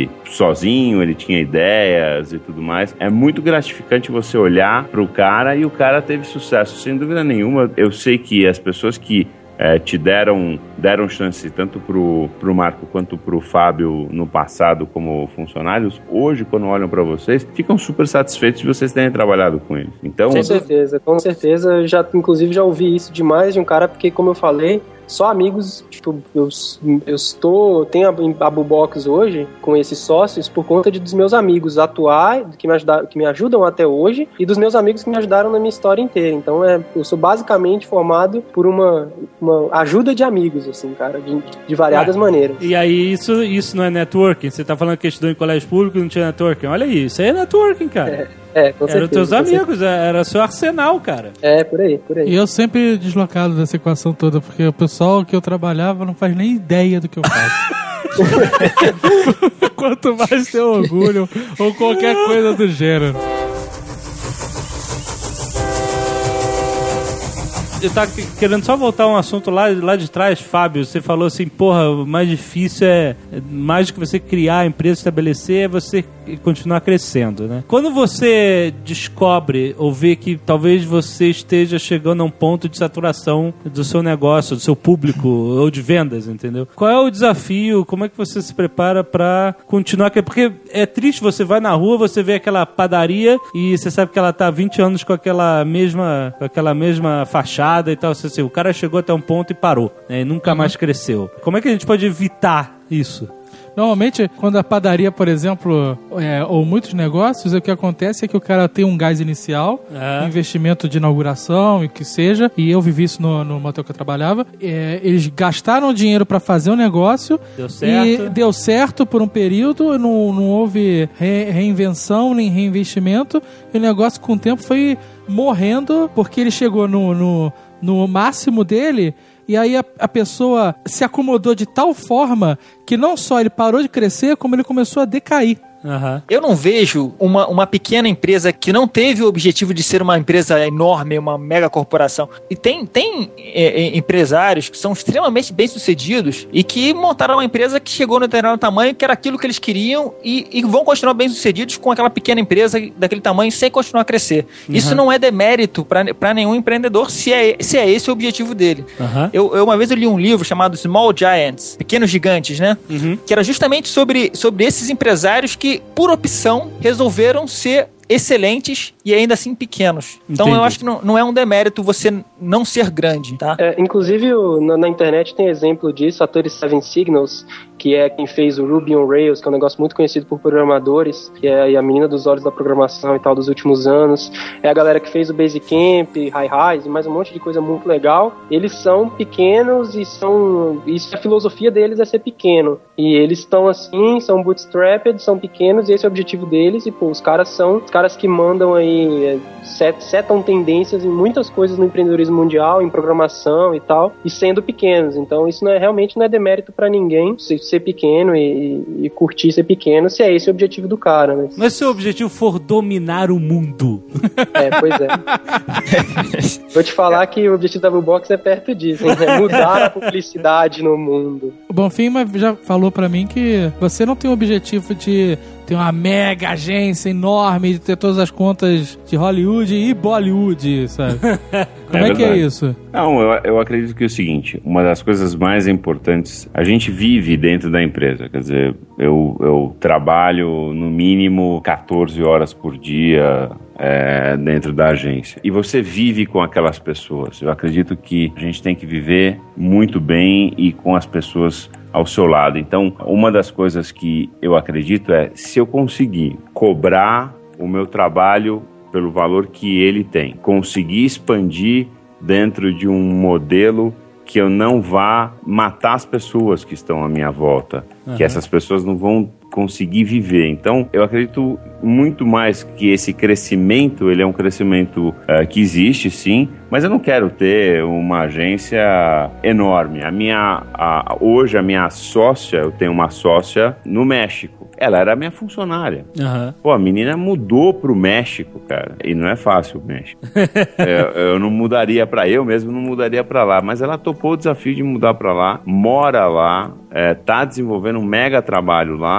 ele sozinho, ele tinha ideias e tudo mais. É muito gratificante você olhar pro cara e o cara teve sucesso, sem dúvida nenhuma. Eu sei que as pessoas que É, te deram, deram chance tanto pro, pro Marco quanto pro Fábio no passado como funcionários, hoje, quando olham para vocês, ficam super satisfeitos de vocês terem trabalhado com eles. Então, com certeza, com certeza. Já, inclusive já ouvi isso demais de um cara, porque como eu falei, só amigos, tipo, eu, eu estou, tenho a, a Bubox hoje com esses sócios por conta de, dos meus amigos atuais, que me, ajudaram, que me ajudam até hoje, e dos meus amigos que me ajudaram na minha história inteira. Então, é, eu sou basicamente formado por uma, uma ajuda de amigos, assim, cara, de, de variadas ah, maneiras. E aí, isso, isso não é networking? Você tá falando que estudou em colégio público e não tinha networking? Olha aí, isso aí é networking, cara. É. É, com certeza. Eram teus amigos, era seu arsenal, cara. É, por aí, por aí. E eu sempre deslocado dessa equação toda, porque o pessoal que eu trabalhava não faz nem ideia do que eu faço. Quanto mais ter orgulho ou qualquer coisa do gênero. Eu tava querendo só voltar a um assunto lá, lá de trás, Fábio. Você falou assim, porra, o mais difícil é, mais do que você criar a empresa, estabelecer, é você continuar crescendo, né? Quando você descobre ou vê que talvez você esteja chegando a um ponto de saturação do seu negócio, do seu público ou de vendas, entendeu? Qual é o desafio? Como é que você se prepara pra continuar? Porque é triste, você vai na rua, você vê aquela padaria e você sabe que ela tá há vinte anos com aquela mesma, com aquela mesma fachada e tal, assim, o cara chegou até um ponto e parou, né, e nunca uhum. mais cresceu. Como é que a gente pode evitar isso? Normalmente, quando a padaria, por exemplo, é, ou muitos negócios, o que acontece é que o cara tem um gás inicial, é. investimento de inauguração e o que seja, e eu vivi isso no, no motel que eu trabalhava. É, eles gastaram dinheiro para fazer o negócio, deu certo. E deu certo por um período, não, não houve re, reinvenção nem reinvestimento, e o negócio com o tempo foi morrendo porque ele chegou no, no, no máximo dele. E aí a, a pessoa se acomodou de tal forma que não só ele parou de crescer, como ele começou a decair. Uhum. Eu não vejo uma, uma pequena empresa que não teve o objetivo de ser uma empresa enorme, uma mega corporação. E tem, tem é, é, empresários que são extremamente bem-sucedidos e que montaram uma empresa que chegou no determinado tamanho, que era aquilo que eles queriam, e, e vão continuar bem-sucedidos com aquela pequena empresa daquele tamanho sem continuar a crescer. Uhum. Isso não é demérito para nenhum empreendedor se é, se é esse o objetivo dele. Uhum. Eu, eu, uma vez eu li um livro chamado Small Giants, Pequenos Gigantes, né? Uhum. Que era justamente sobre, sobre esses empresários que, por opção, resolveram ser excelentes e ainda assim pequenos. Então Entendi. Eu acho que não, não é um demérito você não ser grande, tá? É, inclusive o, na, na internet tem exemplo disso, a thirty seven Signals, que é quem fez o Ruby on Rails, que é um negócio muito conhecido por programadores, que é a menina dos olhos da programação e tal dos últimos anos. É a galera que fez o Basecamp, Hi-Hi's e mais um monte de coisa muito legal. Eles são pequenos e são... Isso, a filosofia deles é ser pequeno. E eles estão assim, são bootstrapped, são pequenos e esse é o objetivo deles. E pô, os caras são os caras que mandam aí, set, setam tendências em muitas coisas no empreendedorismo mundial, em programação e tal, e sendo pequenos. Então isso não é, realmente não é demérito pra ninguém, ser pequeno e, e curtir ser pequeno, se é esse o objetivo do cara, né? Mas se o objetivo for dominar o mundo. É, pois é. Vou te falar que o objetivo da Bubox é perto disso, hein? É mudar a publicidade no mundo. O Bonfim já falou pra mim que você não tem o objetivo de ter uma mega agência enorme, de ter todas as contas de Hollywood e Bollywood, sabe? Como é, é que é isso? Não, eu, eu acredito que é o seguinte, uma das coisas mais importantes, a gente vive dentro da empresa, quer dizer, eu, eu trabalho no mínimo catorze horas por dia, É, dentro da agência. E você vive com aquelas pessoas. Eu acredito que a gente tem que viver muito bem e com as pessoas ao seu lado. Então, uma das coisas que eu acredito é, se eu conseguir cobrar o meu trabalho pelo valor que ele tem, conseguir expandir dentro de um modelo que eu não vá matar as pessoas que estão à minha volta, uhum. que essas pessoas não vão conseguir viver. Então, eu acredito muito mais que esse crescimento, ele é um crescimento uh, que existe, sim, mas eu não quero ter uma agência enorme. A minha, a, hoje, a minha sócia, eu tenho uma sócia no México. Ela era minha funcionária. Uhum. Pô, a menina mudou pro México, cara. E não é fácil o México. eu, eu não mudaria pra... Eu mesmo não mudaria pra lá. Mas ela topou o desafio de mudar pra lá. Mora lá. É, tá desenvolvendo um mega trabalho lá.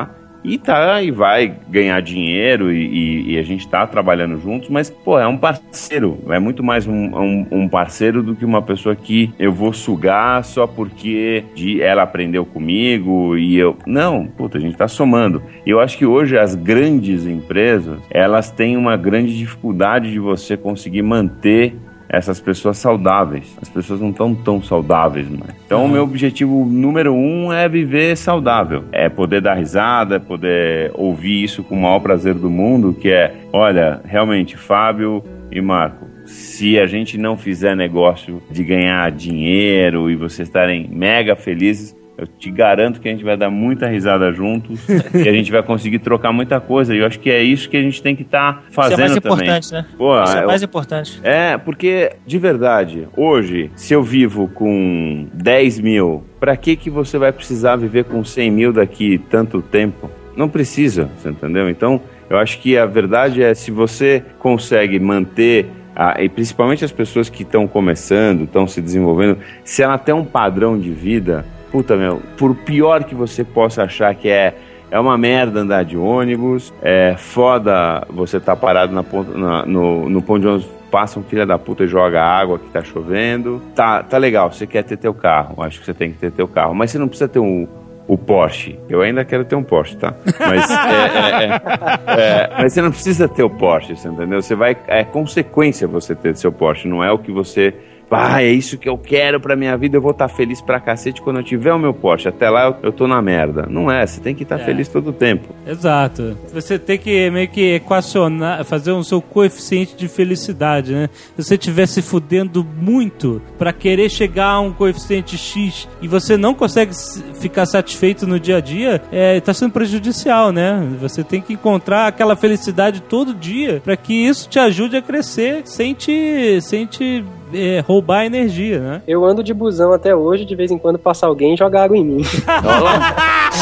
e tá, e vai ganhar dinheiro e, e, e a gente tá trabalhando juntos, mas, pô, é um parceiro, é muito mais um, um, um parceiro do que uma pessoa que eu vou sugar só porque de, ela aprendeu comigo e eu... Não, puta, a gente tá somando. E eu acho que hoje as grandes empresas, elas têm uma grande dificuldade de você conseguir manter essas pessoas saudáveis. As pessoas não estão tão saudáveis, né? Então uhum. o meu objetivo número um é viver saudável. É poder dar risada, é poder ouvir isso com o maior prazer do mundo, que é, olha, realmente, Fábio e Marco, se a gente não fizer negócio de ganhar dinheiro e vocês estarem mega felizes, eu te garanto que a gente vai dar muita risada juntos e a gente vai conseguir trocar muita coisa. E eu acho que é isso que a gente tem que estar tá fazendo também. Isso é mais também. importante, né? Pô, isso é eu... mais importante. É, porque, de verdade, hoje, se eu vivo com dez mil, pra que que você vai precisar viver com cem mil daqui tanto tempo? Não precisa, você entendeu? Então, eu acho que a verdade é, se você consegue manter... Ah, e principalmente as pessoas que estão começando, estão se desenvolvendo, se ela tem um padrão de vida... Puta, meu, por pior que você possa achar que é, é uma merda andar de ônibus, é foda você tá parado na ponta, na, no, no ponto de ônibus, passa um filho da puta e joga água que tá chovendo, tá, tá legal, você quer ter teu carro, acho que você tem que ter teu carro, mas você não precisa ter um, o Porsche, eu ainda quero ter um Porsche, tá? Mas, é, é, é, é, mas você não precisa ter o Porsche, você entendeu? Você vai, é consequência você ter seu Porsche, não é o que você... Ah, é isso que eu quero pra minha vida, eu vou estar tá feliz pra cacete quando eu tiver o meu Porsche. Até lá eu, eu tô na merda. Não é, você tem que estar tá é. feliz todo o tempo. Exato. Você tem que meio que equacionar, fazer um seu coeficiente de felicidade, né? Se você estiver se fudendo muito pra querer chegar a um coeficiente X e você não consegue ficar satisfeito no dia a dia, é, tá sendo prejudicial, né? Você tem que encontrar aquela felicidade todo dia pra que isso te ajude a crescer sem te... Sem te É, roubar a energia, né? Eu ando de busão até hoje, de vez em quando passa alguém e joga água em mim.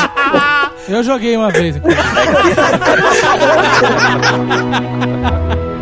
Eu joguei uma vez, inclusive.